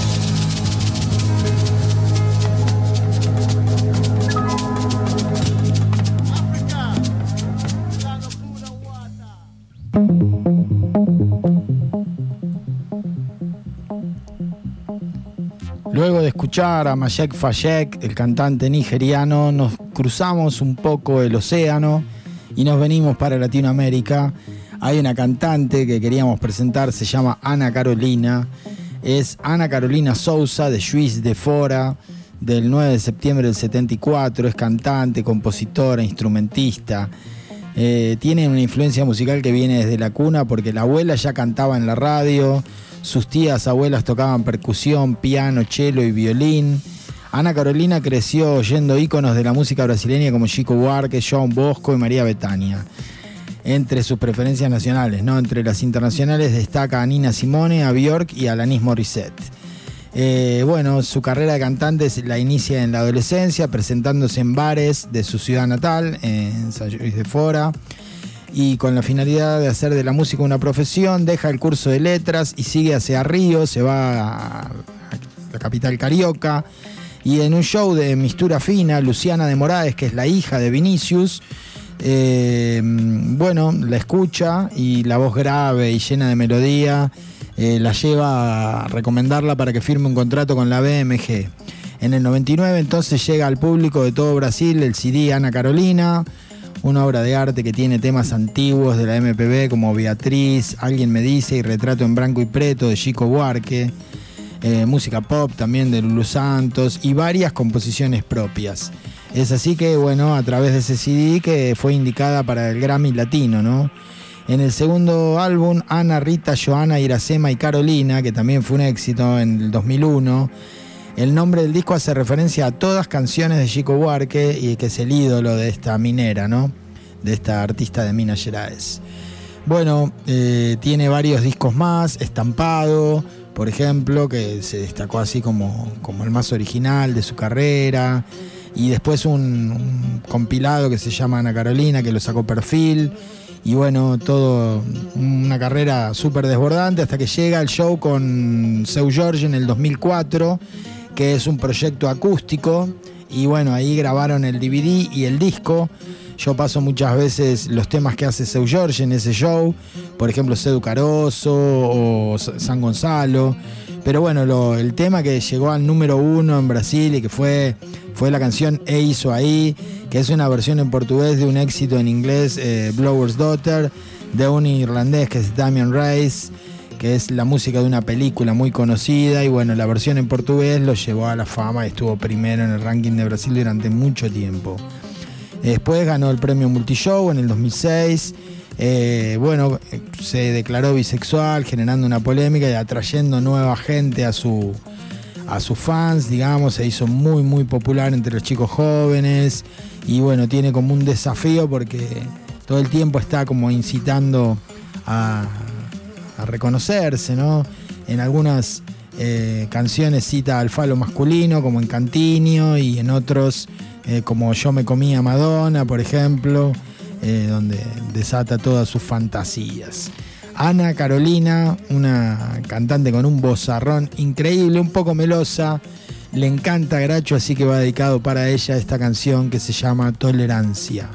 Luego de escuchar a Mayek Fayek, el cantante nigeriano, nos cruzamos un poco el océano y nos venimos para Latinoamérica. Hay una cantante que queríamos presentar, se llama Ana Carolina. Es Ana Carolina Souza, de Juiz de Fora, del 9 de septiembre del 74. Es cantante, compositora, instrumentista. Tiene una influencia musical que viene desde la cuna, porque la abuela ya cantaba en la radio. Sus tías abuelas tocaban percusión, piano, cello y violín. Ana Carolina creció oyendo íconos de la música brasileña como Chico Buarque, João Bosco y María Bethânia. Entre sus preferencias nacionales, ¿no? Entre las internacionales destaca a Nina Simone, a Björk y a Alanis Morissette. Bueno, su carrera de cantante la inicia en la adolescencia, presentándose en bares de su ciudad natal, en San Luis de Fora. Y con la finalidad de hacer de la música una profesión, deja el curso de letras y sigue hacia Río, se va a la capital carioca Y en un show de Mistura Fina, Luciana de Moraes, que es la hija de Vinicius, la escucha y la voz grave y llena de melodía la lleva a recomendarla para que firme un contrato con la BMG. En el 99 entonces llega al público de todo Brasil el CD Ana Carolina, una obra de arte que tiene temas antiguos de la MPB como Beatriz, Alguien me dice y Retrato en Branco y Preto de Chico Buarque, música pop también de Lulu Santos y varias composiciones propias. Es así que, a través de ese CD que fue indicada para el Grammy Latino, ¿no? En el segundo álbum, Ana, Rita, Joana, Iracema y Carolina, que también fue un éxito en el 2001, el nombre del disco hace referencia a todas canciones de Chico Buarque y que es el ídolo de esta minera, ¿no? De esta artista de Minas Gerais. Tiene varios discos más, Estampado, por ejemplo, que se destacó así como el más original de su carrera, y después un compilado que se llama Ana Carolina, que lo sacó Perfil, y todo una carrera súper desbordante hasta que llega el show con Seu Jorge en el 2004, que es un proyecto acústico, y ahí grabaron el DVD y el disco. Yo paso muchas veces los temas que hace Seu Jorge en ese show, por ejemplo Sedu Caroso o San Gonzalo, pero el tema que llegó al número 1 en Brasil y que fue la canción E Hizo Ahí, que es una versión en portugués de un éxito en inglés, Blower's Daughter, de un irlandés que es Damien Rice, que es la música de una película muy conocida, y la versión en portugués lo llevó a la fama y estuvo primero en el ranking de Brasil durante mucho tiempo. Después ganó el premio Multishow en el 2006, se declaró bisexual, generando una polémica y atrayendo nueva gente a sus fans, digamos, se hizo muy muy popular entre los chicos jóvenes, y tiene como un desafío porque todo el tiempo está como incitando a reconocerse, ¿no? En algunas canciones cita al falo masculino, como en Cantinho, y en otros, como Yo me comí a Madonna, por ejemplo, donde desata todas sus fantasías. Ana Carolina, una cantante con un vozarrón increíble, un poco melosa, le encanta Gracho, así que va dedicado para ella esta canción que se llama Tolerancia.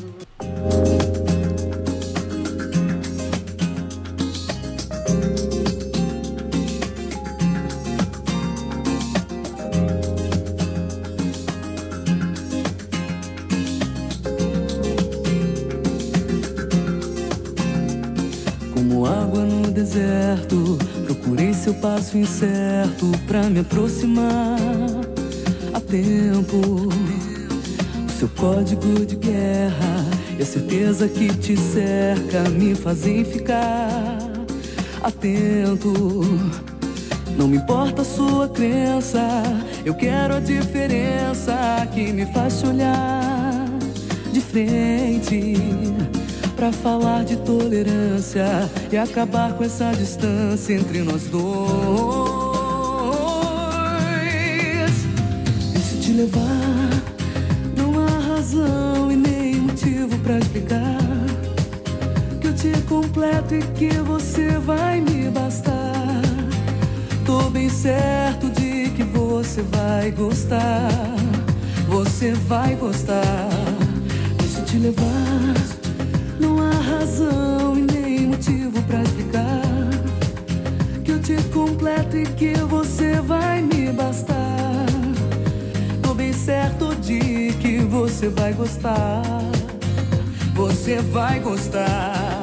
Passo incerto pra me aproximar a tempo. O seu código de guerra e a certeza que te cerca me fazem ficar atento. Não me importa a sua crença, eu quero a diferença que me faz te olhar de frente, pra falar de tolerância e acabar com essa distância entre nós dois. E se te levar, não há razão e nem motivo pra explicar que eu te completo e que você vai me bastar. Tô bem certo de que você vai gostar, você vai gostar. E se te levar, não há razão e nem motivo pra explicar que eu te completo e que você vai me bastar. Tô bem certo de que você vai gostar, você vai gostar.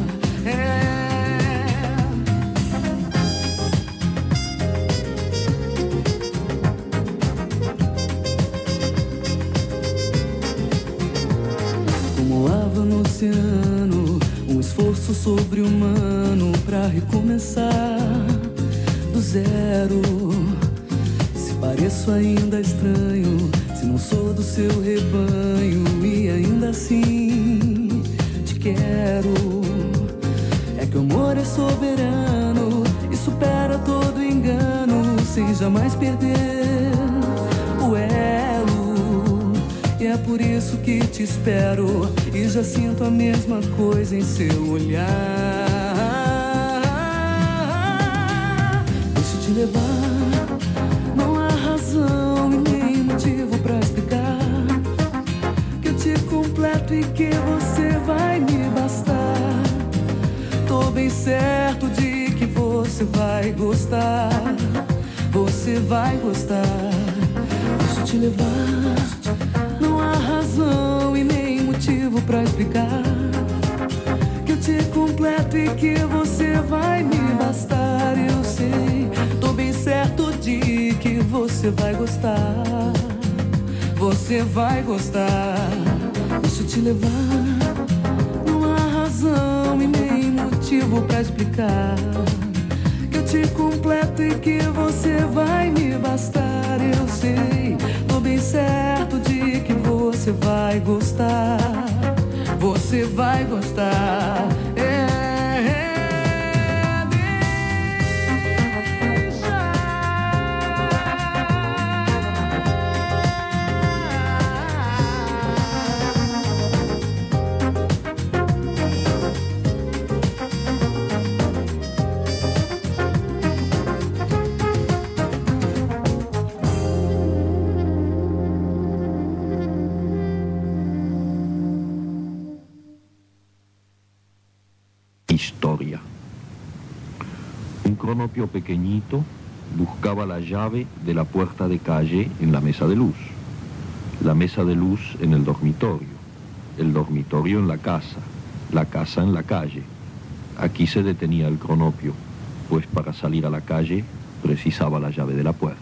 Como lava no oceano, um esforço sobre-humano pra recomeçar do zero. Se pareço ainda estranho, se não sou do seu rebanho e ainda assim te quero. É que o amor é soberano e supera todo engano, sem jamais perder o elo. E é por isso que te espero e já sinto a mesma coisa em seu olhar. Deixa eu te levar, não há razão e nem completo e que você vai me bastar. Tô bem certo de que você vai gostar. Você vai gostar. Deixa eu te levar. Não há razão e nem motivo pra explicar que eu te completo e que você vai me bastar. Eu sei, tô bem certo de que você vai gostar. Você vai gostar. Deixa eu te levar. Não há razão e nem motivo pra explicar que eu te completo e que você vai me bastar. Eu sei, tô bem certo de que você vai gostar. Você vai gostar. Historia. Un cronopio pequeñito buscaba la llave de la puerta de calle en la mesa de luz. La mesa de luz en el dormitorio en la casa en la calle. Aquí se detenía el cronopio, pues para salir a la calle precisaba la llave de la puerta.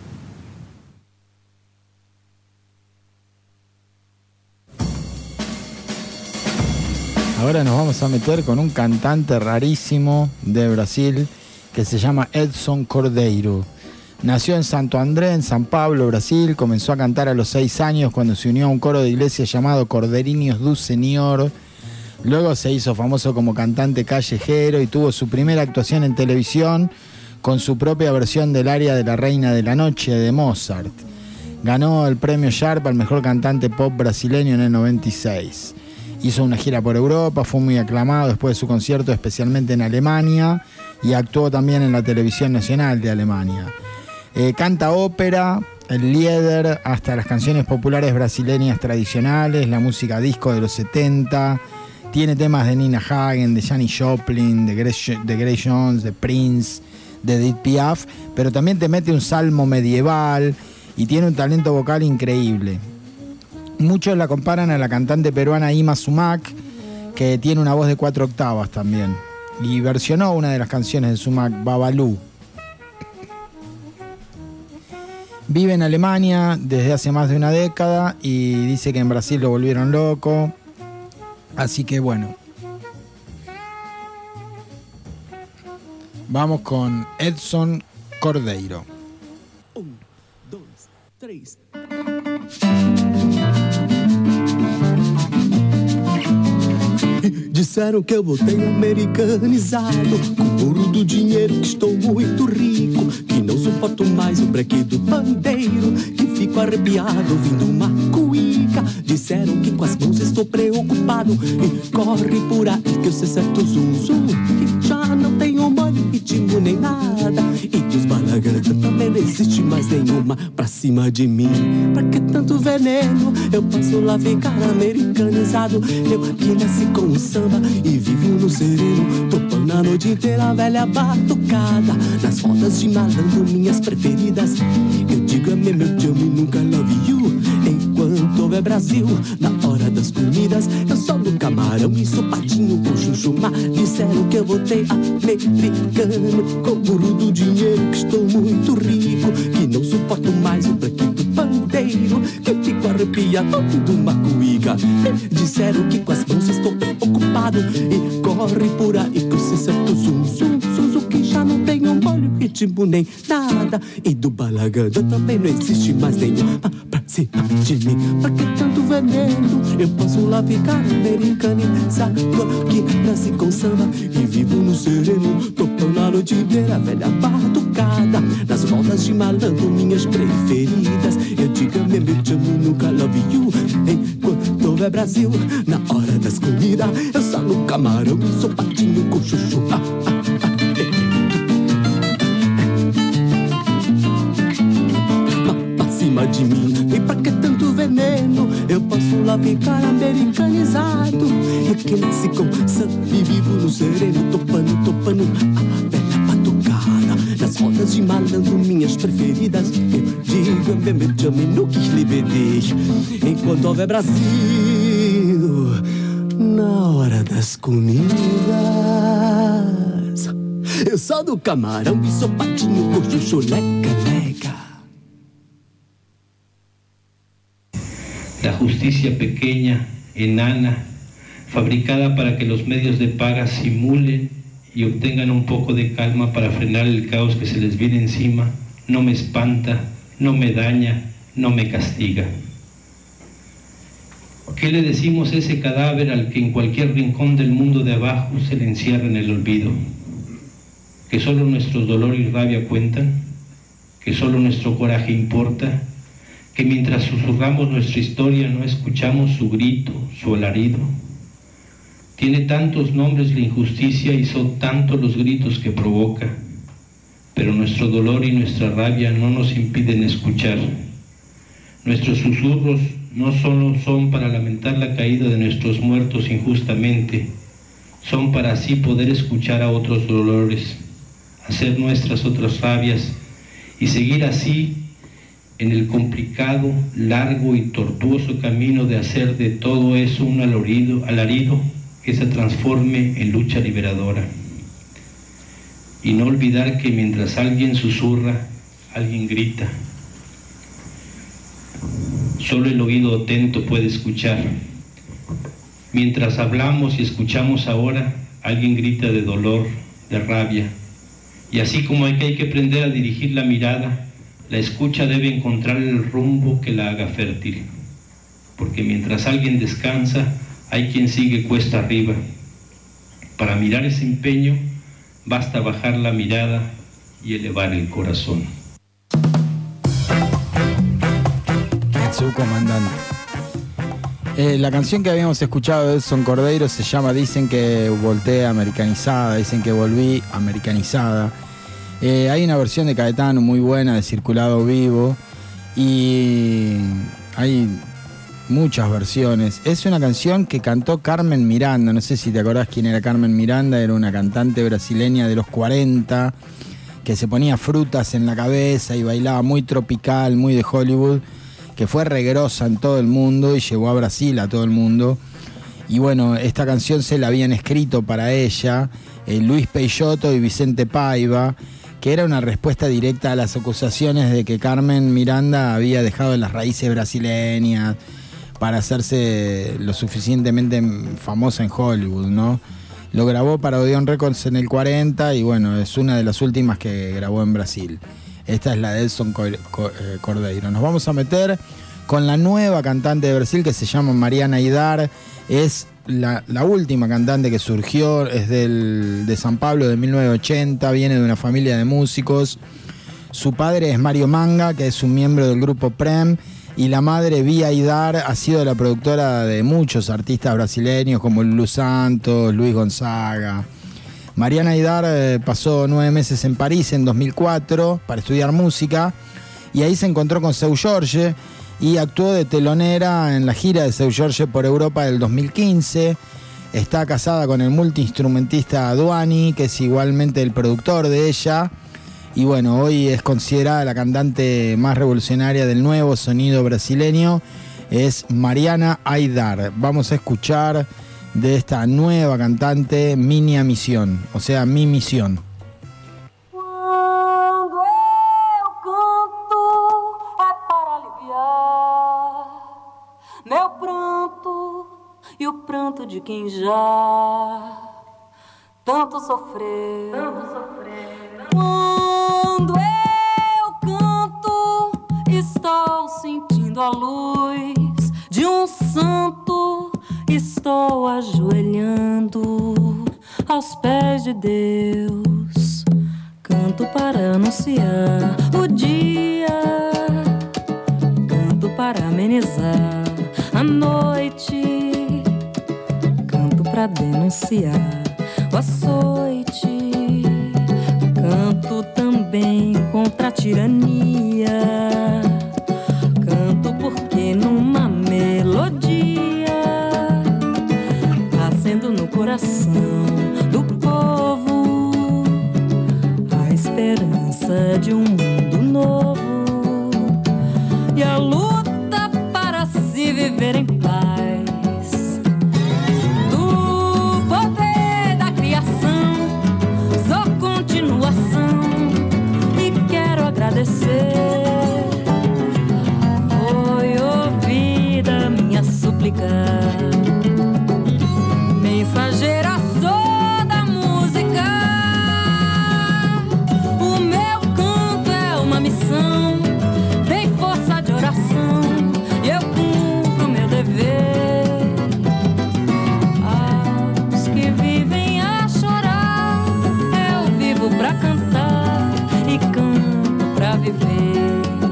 Ahora nos vamos a meter con un cantante rarísimo de Brasil que se llama Edson Cordeiro. Nació en Santo André, en San Pablo, Brasil. Comenzó a cantar a los 6 años cuando se unió a un coro de iglesia llamado Cordeirinhos do Senhor. Luego se hizo famoso como cantante callejero y tuvo su primera actuación en televisión con su propia versión del aria de La Reina de la Noche de Mozart. Ganó el premio Sharp al mejor cantante pop brasileño en el 96. Hizo una gira por Europa, fue muy aclamado después de su concierto, especialmente en Alemania, y actuó también en la televisión nacional de Alemania. Canta ópera, el lieder, hasta las canciones populares brasileñas tradicionales, la música disco de los 70. Tiene temas de Nina Hagen, de Janis Joplin, de Grace Jones, de Prince, de Edith Piaf, pero también te mete un salmo medieval y tiene un talento vocal increíble. Muchos la comparan a la cantante peruana Ima Sumac, que tiene una voz de 4 octavas también. Y versionó una de las canciones de Sumac, Babalu. Vive en Alemania desde hace más de una década y dice que en Brasil lo volvieron loco. Así que bueno. Vamos con Edson Cordeiro. 1, 2, 3. Disseram que eu voltei americanizado, com ouro do dinheiro, que estou muito rico, que não suporto mais o breque do pandeiro, que fico arrepiado ouvindo uma cuíca. Disseram que com as mãos estou preocupado, e corre por aí que eu sei certo zum zum, que já não tenho molho, ritmo nem nada, e dos balaganta também não existe mais nenhuma pra cima de mim. Pra que tanto veneno? Eu posso lá ficar americanizado, eu aqui nasci com o samba e vivo no sereno, topando a noite inteira a velha batucada, nas rodas de malandro minhas preferidas. Eu digo amei meu te amo e nunca love you, enquanto houver Brasil na hora das comidas. Eu só no camarão e sopatinho com chuchumá. Disseram que eu voltei americano, com o burro do dinheiro, que estou muito rico, que não suporto mais o breque do pandeiro, que fico arrepiado ouvindo uma cuíca. Disseram que com as mãos estou ocupado, e corre por aí que eu sei certo zum zum zum, que já não tenho molho, ritmo nem nada, e do balaganda também não existe mais nenhum pra cima de mim. Pra que tanto veneno? Eu posso lá ficar americanizado, que nasci com samba e vivo no sereno, topando a noite inteira, velha batucada, nas rodas de malandro minhas preferidas. Eu digo mesmo, eu te amo, nunca love you, enquanto houver Brasil na hora das comidas. Eu só no camarão e sopatinho com chuchu. Pra cima de mim, e pra que tanto veneno? eu posso lá ficar americanizado. É que nasci com sangue vivo no sereno, topando a bela batucada. Nas rodas de malandro, minhas preferidas. Eu digo, me chame no que libedei. Enquanto houver Brasil, na hora das comidas, eu sou do camarão e sou patinho, coxo, chuleca, lega. La justicia pequeña, enana, fabricada para que los medios de paga simulen y obtengan un poco de calma para frenar el caos que se les viene encima, no me espanta, no me daña, no me castiga. ¿Qué le decimos a ese cadáver al que en cualquier rincón del mundo de abajo se le encierra en el olvido? ¿Que solo nuestros dolor y rabia cuentan? ¿Que solo nuestro coraje importa? ¿Que mientras susurramos nuestra historia no escuchamos su grito, su alarido? Tiene tantos nombres la injusticia y son tantos los gritos que provoca, pero nuestro dolor y nuestra rabia no nos impiden escuchar. Nuestros susurros no solo son para lamentar la caída de nuestros muertos injustamente, son para así poder escuchar a otros dolores, hacer nuestras otras rabias y seguir así en el complicado, largo y tortuoso camino de hacer de todo eso un alarido que se transforme en lucha liberadora. Y no olvidar que mientras alguien susurra, alguien grita. Solo el oído atento puede escuchar. Mientras hablamos y escuchamos ahora, alguien grita de dolor, de rabia. Y así como hay que aprender a dirigir la mirada, la escucha debe encontrar el rumbo que la haga fértil. Porque mientras alguien descansa, hay quien sigue cuesta arriba. Para mirar ese empeño, basta bajar la mirada y elevar el corazón. Su comandante. La canción que habíamos escuchado de Edson Cordeiro se llama Dicen que volteé americanizada, dicen que volví americanizada. Hay una versión de Caetano muy buena de Circulado Vivo y hay muchas versiones. Es una canción que cantó Carmen Miranda, no sé si te acordás quién era Carmen Miranda, era una cantante brasileña de los 40 que se ponía frutas en la cabeza y bailaba muy tropical, muy de Hollywood, que fue regrosa en todo el mundo y llegó a Brasil a todo el mundo. Y bueno, esta canción se la habían escrito para ella Luis Peixoto y Vicente Paiva, que era una respuesta directa a las acusaciones de que Carmen Miranda había dejado las raíces brasileñas para hacerse lo suficientemente famosa en Hollywood, ¿no? Lo grabó para Odeon Records en el 40 y bueno, es una de las últimas que grabó en Brasil. Esta es la de Edson Cordeiro. Nos vamos a meter con la nueva cantante de Brasil que se llama Mariana Aidar. Es la última cantante que surgió, es de San Pablo de 1980, viene de una familia de músicos. Su padre es Mario Manga, que es un miembro del grupo Prem, y la madre, Bia Aidar, ha sido la productora de muchos artistas brasileños como Lulu Santos, Luis Gonzaga. Mariana Aidar pasó 9 meses en París en 2004 para estudiar música y ahí se encontró con Seu Jorge y actuó de telonera en la gira de Seu Jorge por Europa del 2015. Está casada con el multiinstrumentista Duani, que es igualmente el productor de ella. Y bueno, hoy es considerada la cantante más revolucionaria del nuevo sonido brasileño. Es Mariana Aidar. Vamos a escuchar de esta nueva cantante Minha Misión, o sea, Mi Misión. Quando eu canto é para aliviar meu pranto e o pranto de quem já tanto sofreu. Quando eu canto, estou sentindo a luz de um santo. Estou ajoelhando aos pés de Deus. Canto para anunciar o dia. Canto para amenizar a noite. Canto para denunciar o açoite. Canto também contra a tirania. Canto porque numa melodia coração do povo a esperança de um mundo novo e a luta para se viver em paz. Do poder da criação sou continuação e quero agradecer. Foi ouvida minha súplica. Mensageira sou da música. O meu canto é uma missão. Dei força de oração e eu cumpro meu dever. Aos que vivem a chorar, eu vivo pra cantar e canto pra viver.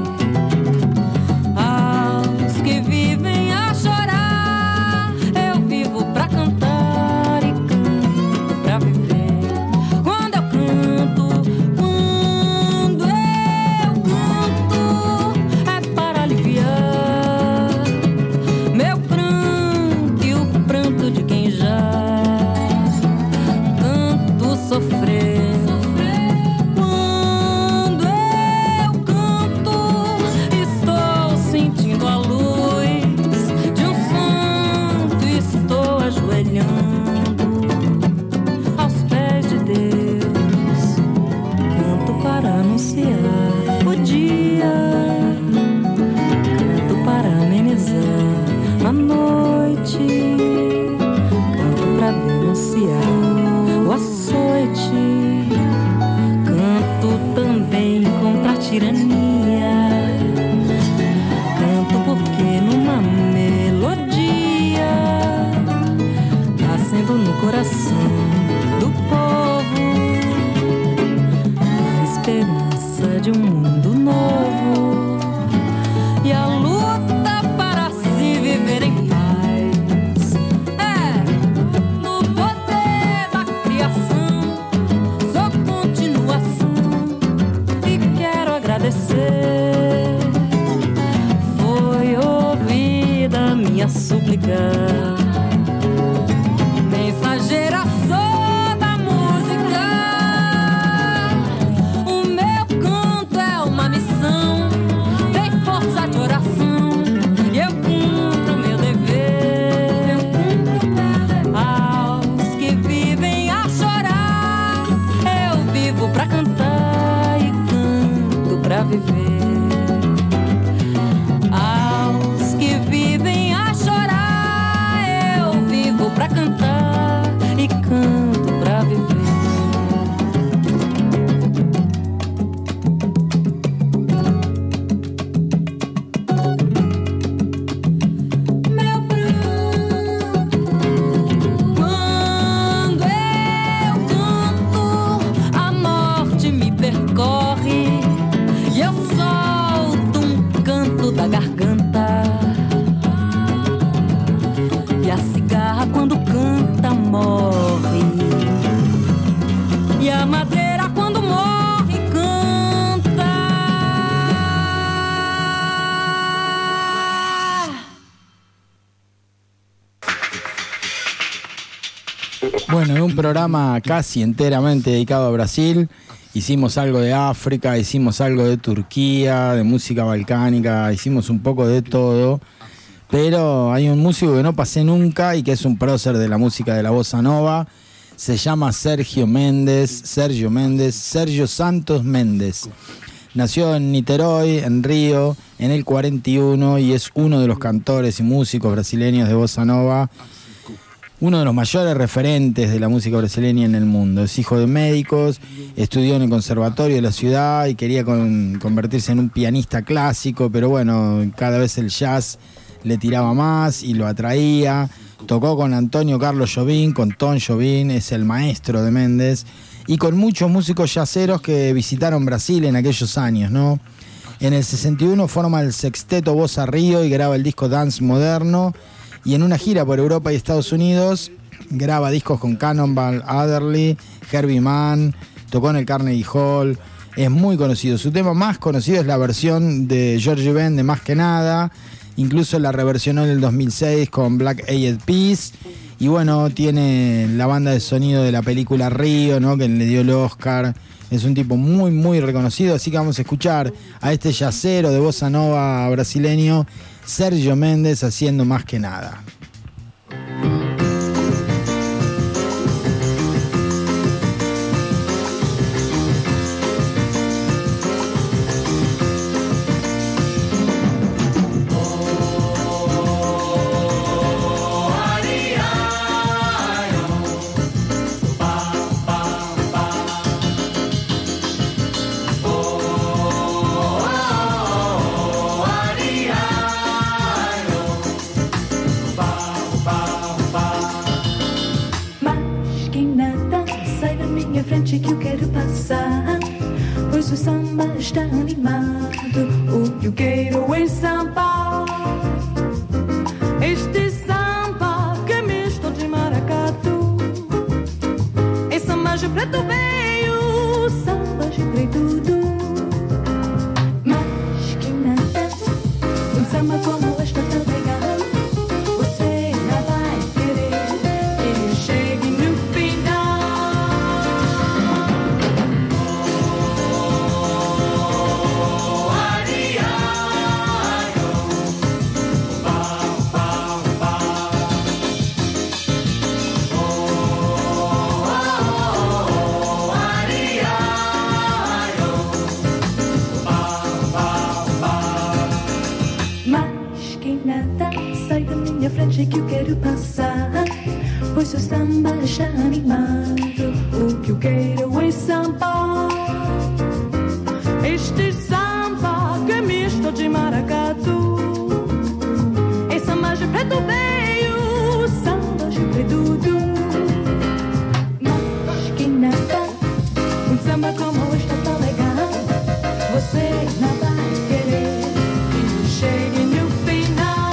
Aos que vivem a chorar, eu vivo pra cantar e canto pra viver. Quando eu canto, é para aliviar meu pranto e o pranto de quem já tanto sofreu. Quando eu canto, estou sentindo a luz de um santo, estou ajoelhando aos pés de Deus. Canto para anunciar o dia, canto para amenizar a noite, canto para denunciar o açoite, canto também contra a tirania, canto porque numa melodia nascendo no coração do povo a esperança de um mundo novo e a luta para se viver em paz. No poder da criação sou continuação e quero agradecer. Foi ouvida minha súplica. Mensageira sou da música. O meu canto é uma missão. Dei força de oração e eu cumpro meu dever. Aos que vivem a chorar, eu vivo pra cantar e canto pra viver. Aos que vivem a chorar, eu vivo pra cantar e canto pra viver. Meu pranto, quando eu canto, a morte me percorre e eu solto um canto da garganta. E a cigarra quando canta morre, e a madeira quando morre canta. Bueno, en un programa casi enteramente dedicado a Brasil, hicimos algo de África, hicimos algo de Turquía, de música balcánica, hicimos un poco de todo. Pero hay un músico que no pasé nunca y que es un prócer de la música de la bossa nova. Se llama Sergio Santos Mendes. Nació en Niterói, en Río, en el 41 y es uno de los cantores y músicos brasileños de bossa nova. Uno de los mayores referentes de la música brasileña en el mundo. Es hijo de médicos, estudió en el conservatorio de la ciudad y quería convertirse en un pianista clásico, pero bueno, cada vez el jazz le tiraba más y lo atraía. Tocó con Antonio Carlos Jobim, con Tom Jobim, es el maestro de Mendes, y con muchos músicos jazzeros que visitaron Brasil en aquellos años, ¿no? En el 61 forma el sexteto Bossa Rio y graba el disco Dance Moderno, y en una gira por Europa y Estados Unidos graba discos con Cannonball Adderley, Herbie Mann, tocó en el Carnegie Hall, es muy conocido. Su tema más conocido es la versión de George Ben de Más que Nada, incluso la reversionó en el 2006 con Black Eyed Peas, Y bueno, tiene la banda de sonido de la película Río, ¿no? Que le dio el Oscar. Es un tipo muy, muy reconocido. Así que vamos a escuchar a este yacero de bossa nova brasileño, Sergio Méndez, haciendo Más que Nada. Que eu quero passar, pois o samba está animado. O que eu quero é samba, este samba que é misto de maracatu. É samba de preto veio, samba de preto. Mas que nada, um samba como esta tão legal, você não vai querer que chegue no final. Que eu quero passar, pois o samba está animado. O que eu quero é samba, este samba que é misto de maracatu. É samba de preto veio, samba de preto. Mas que nada, um samba como este tão legal, você não vai querer que chegue no final.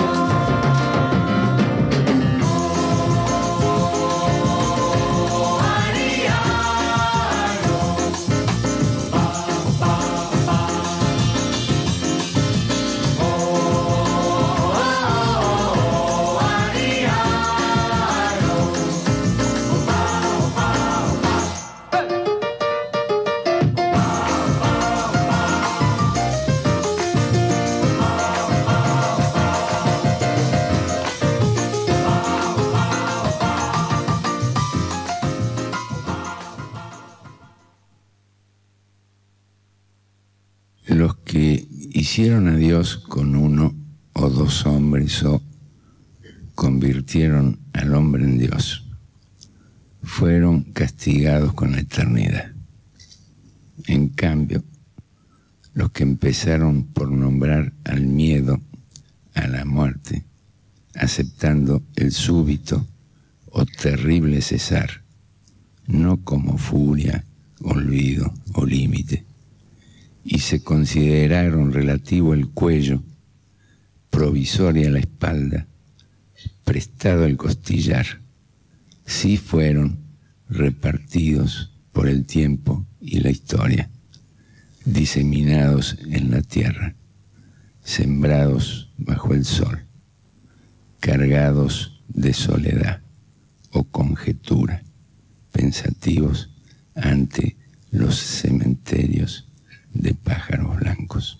Los que hicieron a Dios con uno o dos hombres o convirtieron al hombre en Dios fueron castigados con la eternidad. En cambio, los que empezaron por nombrar al miedo, a la muerte, aceptando el súbito o terrible cesar, no como furia, olvido o límite, y se consideraron relativo el cuello, provisoria la espalda, prestado el costillar, sí fueron repartidos por el tiempo y la historia, diseminados en la tierra, sembrados bajo el sol, cargados de soledad o conjetura, pensativos ante los cementerios de pájaros blancos.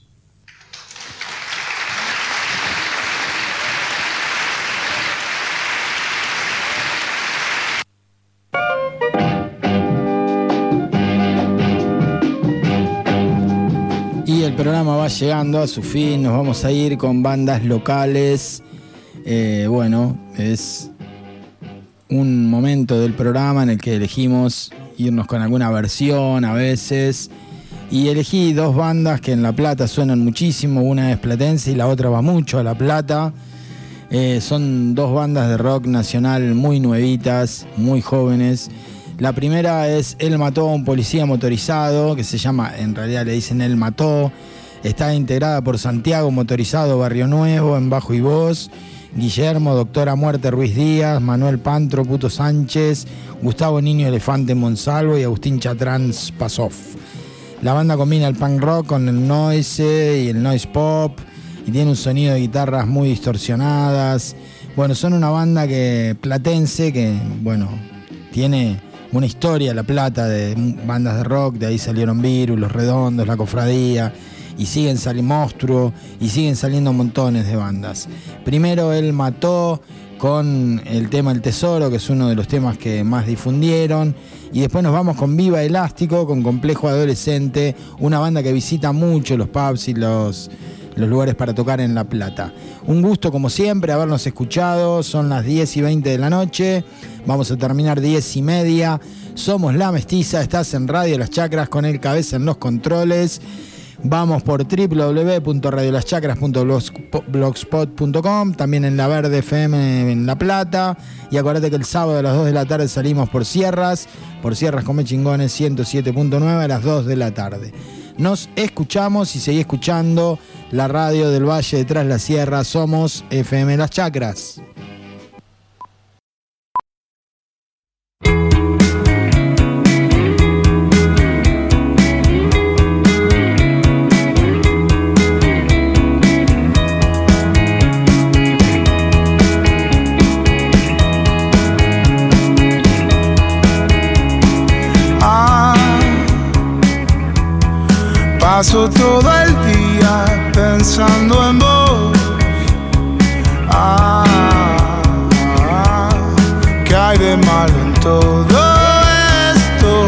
Y el programa va llegando a su fin, nos vamos a ir con bandas locales. Bueno, es un momento del programa en el que elegimos irnos con alguna versión a veces. Y elegí dos bandas que en La Plata suenan muchísimo, una es platense y la otra va mucho a La Plata. Son dos bandas de rock nacional muy nuevitas, muy jóvenes. La primera es Él mató a un policía motorizado, que se llama, en realidad le dicen Él mató. Está integrada por Santiago Motorizado Barrio Nuevo en bajo y voz, Guillermo Doctora Muerte Ruiz Díaz, Manuel Pantro Puto Sánchez, Gustavo Niño Elefante Monsalvo y Agustín Chatrán Spasov. La banda combina el punk rock con el noise y el noise pop y tiene un sonido de guitarras muy distorsionadas, Bueno, son una banda platense que, bueno, tiene una historia, La Plata, de bandas de rock. De ahí salieron Virus, Los Redondos, La Cofradía, y siguen saliendo Monstruo, y siguen saliendo montones de bandas. Primero él mató con el tema El Tesoro, que es uno de los temas que más difundieron, y después nos vamos con Viva Elástico, con Complejo Adolescente, una banda que visita mucho los pubs y los lugares para tocar en La Plata. Un gusto, como siempre, habernos escuchado. Son las 10:20 de la noche. Vamos a terminar 10:30. Somos La Mestiza. Estás en Radio Las Chacras con el Cabeza en los controles. Vamos por www.radiolaschacras.blogspot.com, también en La Verde FM en La Plata. Y acuérdate que el sábado a las 2 de la tarde salimos por Sierras Come Chingones 107.9 a las 2 de la tarde. Nos escuchamos y seguí escuchando la radio del Valle de Tras la Sierra. Somos FM Las Chacras. Paso todo el día pensando en vos. ¿Qué hay de malo en todo esto?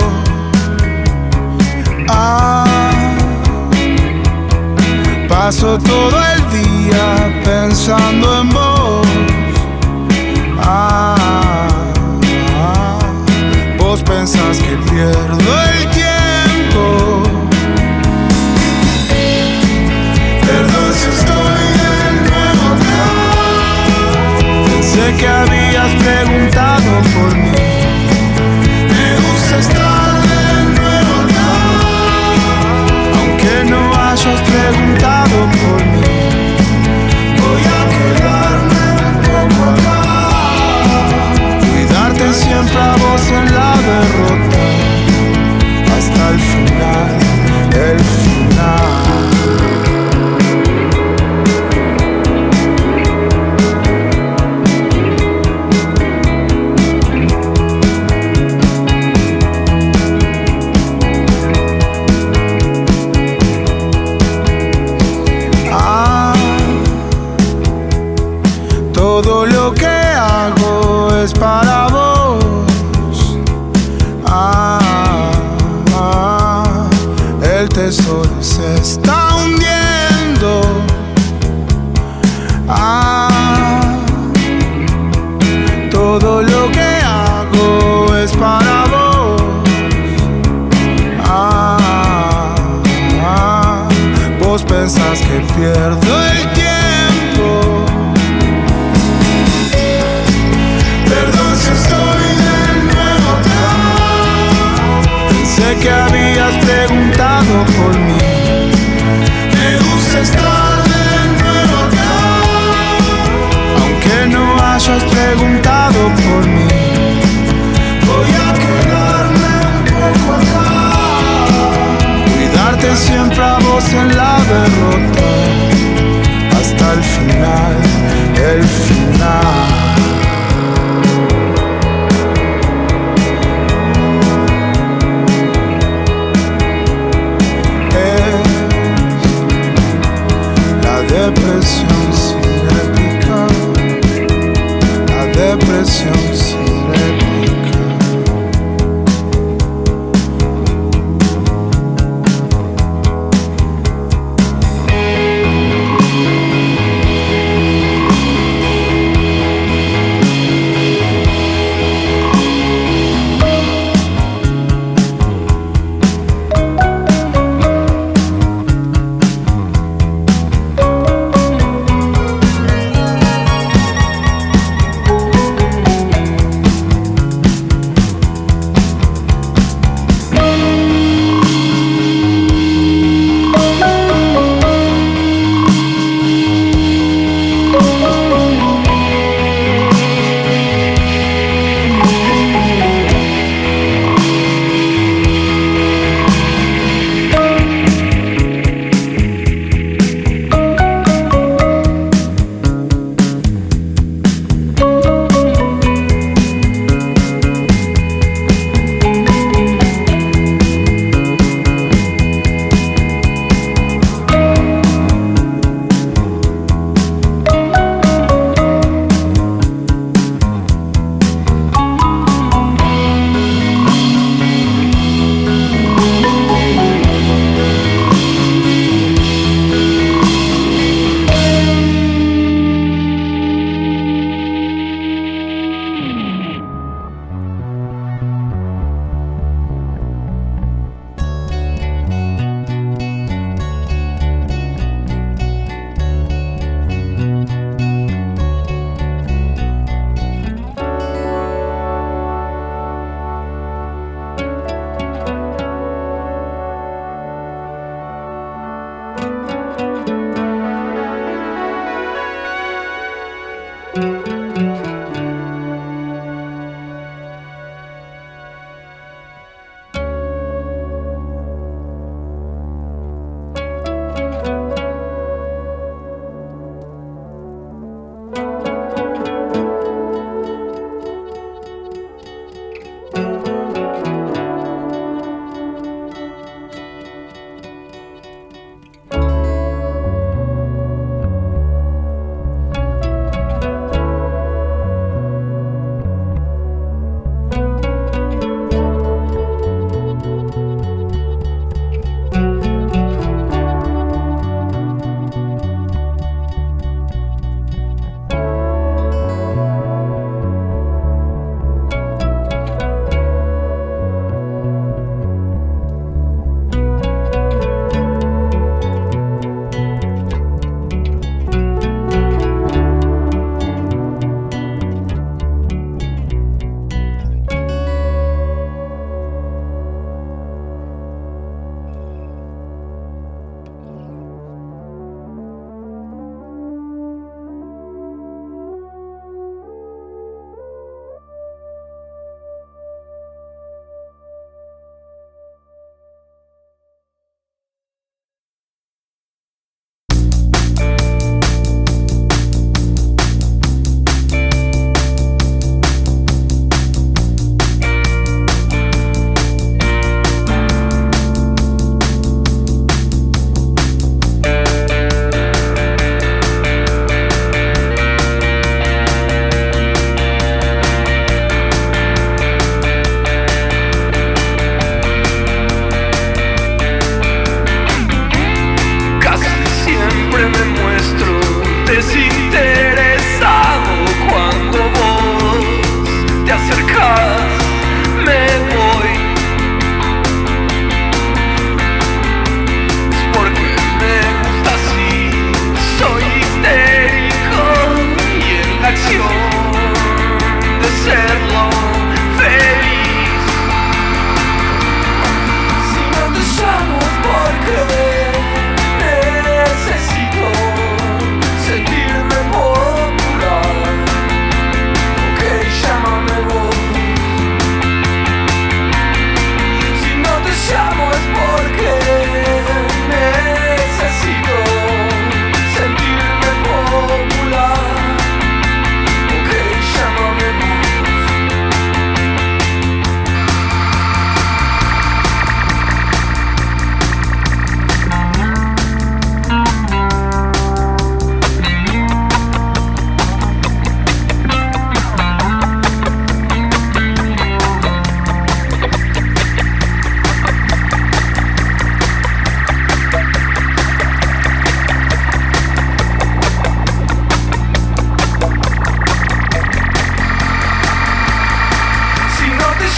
Paso todo el día pensando en vos. Vos pensás que pierdo el tiempo. Perdón si estoy de nuevo acá. Pensé que habías preguntado por mí. Me gusta estar de nuevo acá. Aunque no hayas preguntado por mí, voy a quedarme un poco acá. Cuidarte siempre a vos en la derrota. Hasta el final, el final. Todo lo que hago es para vos. El tesoro se está hundiendo. Todo lo que hago es para vos. Vos pensás que pierdo el tiempo. Perdón si estoy de nuevo acá. Pensé que habías preguntado por mí. Me gusta estar de nuevo acá. Aunque no hayas preguntado por mí, voy a quedarme un poco acá. Cuidarte siempre a vos en la derrota. Hasta el final, el final. Depresión sin réplica, la depresión sin réplica.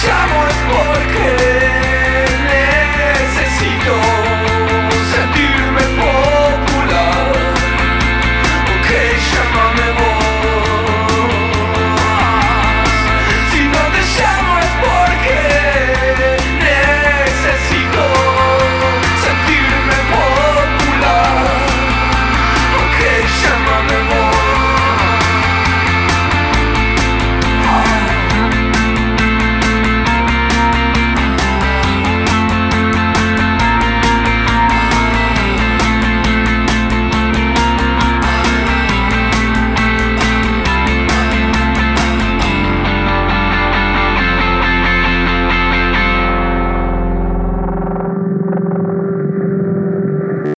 llamo es porque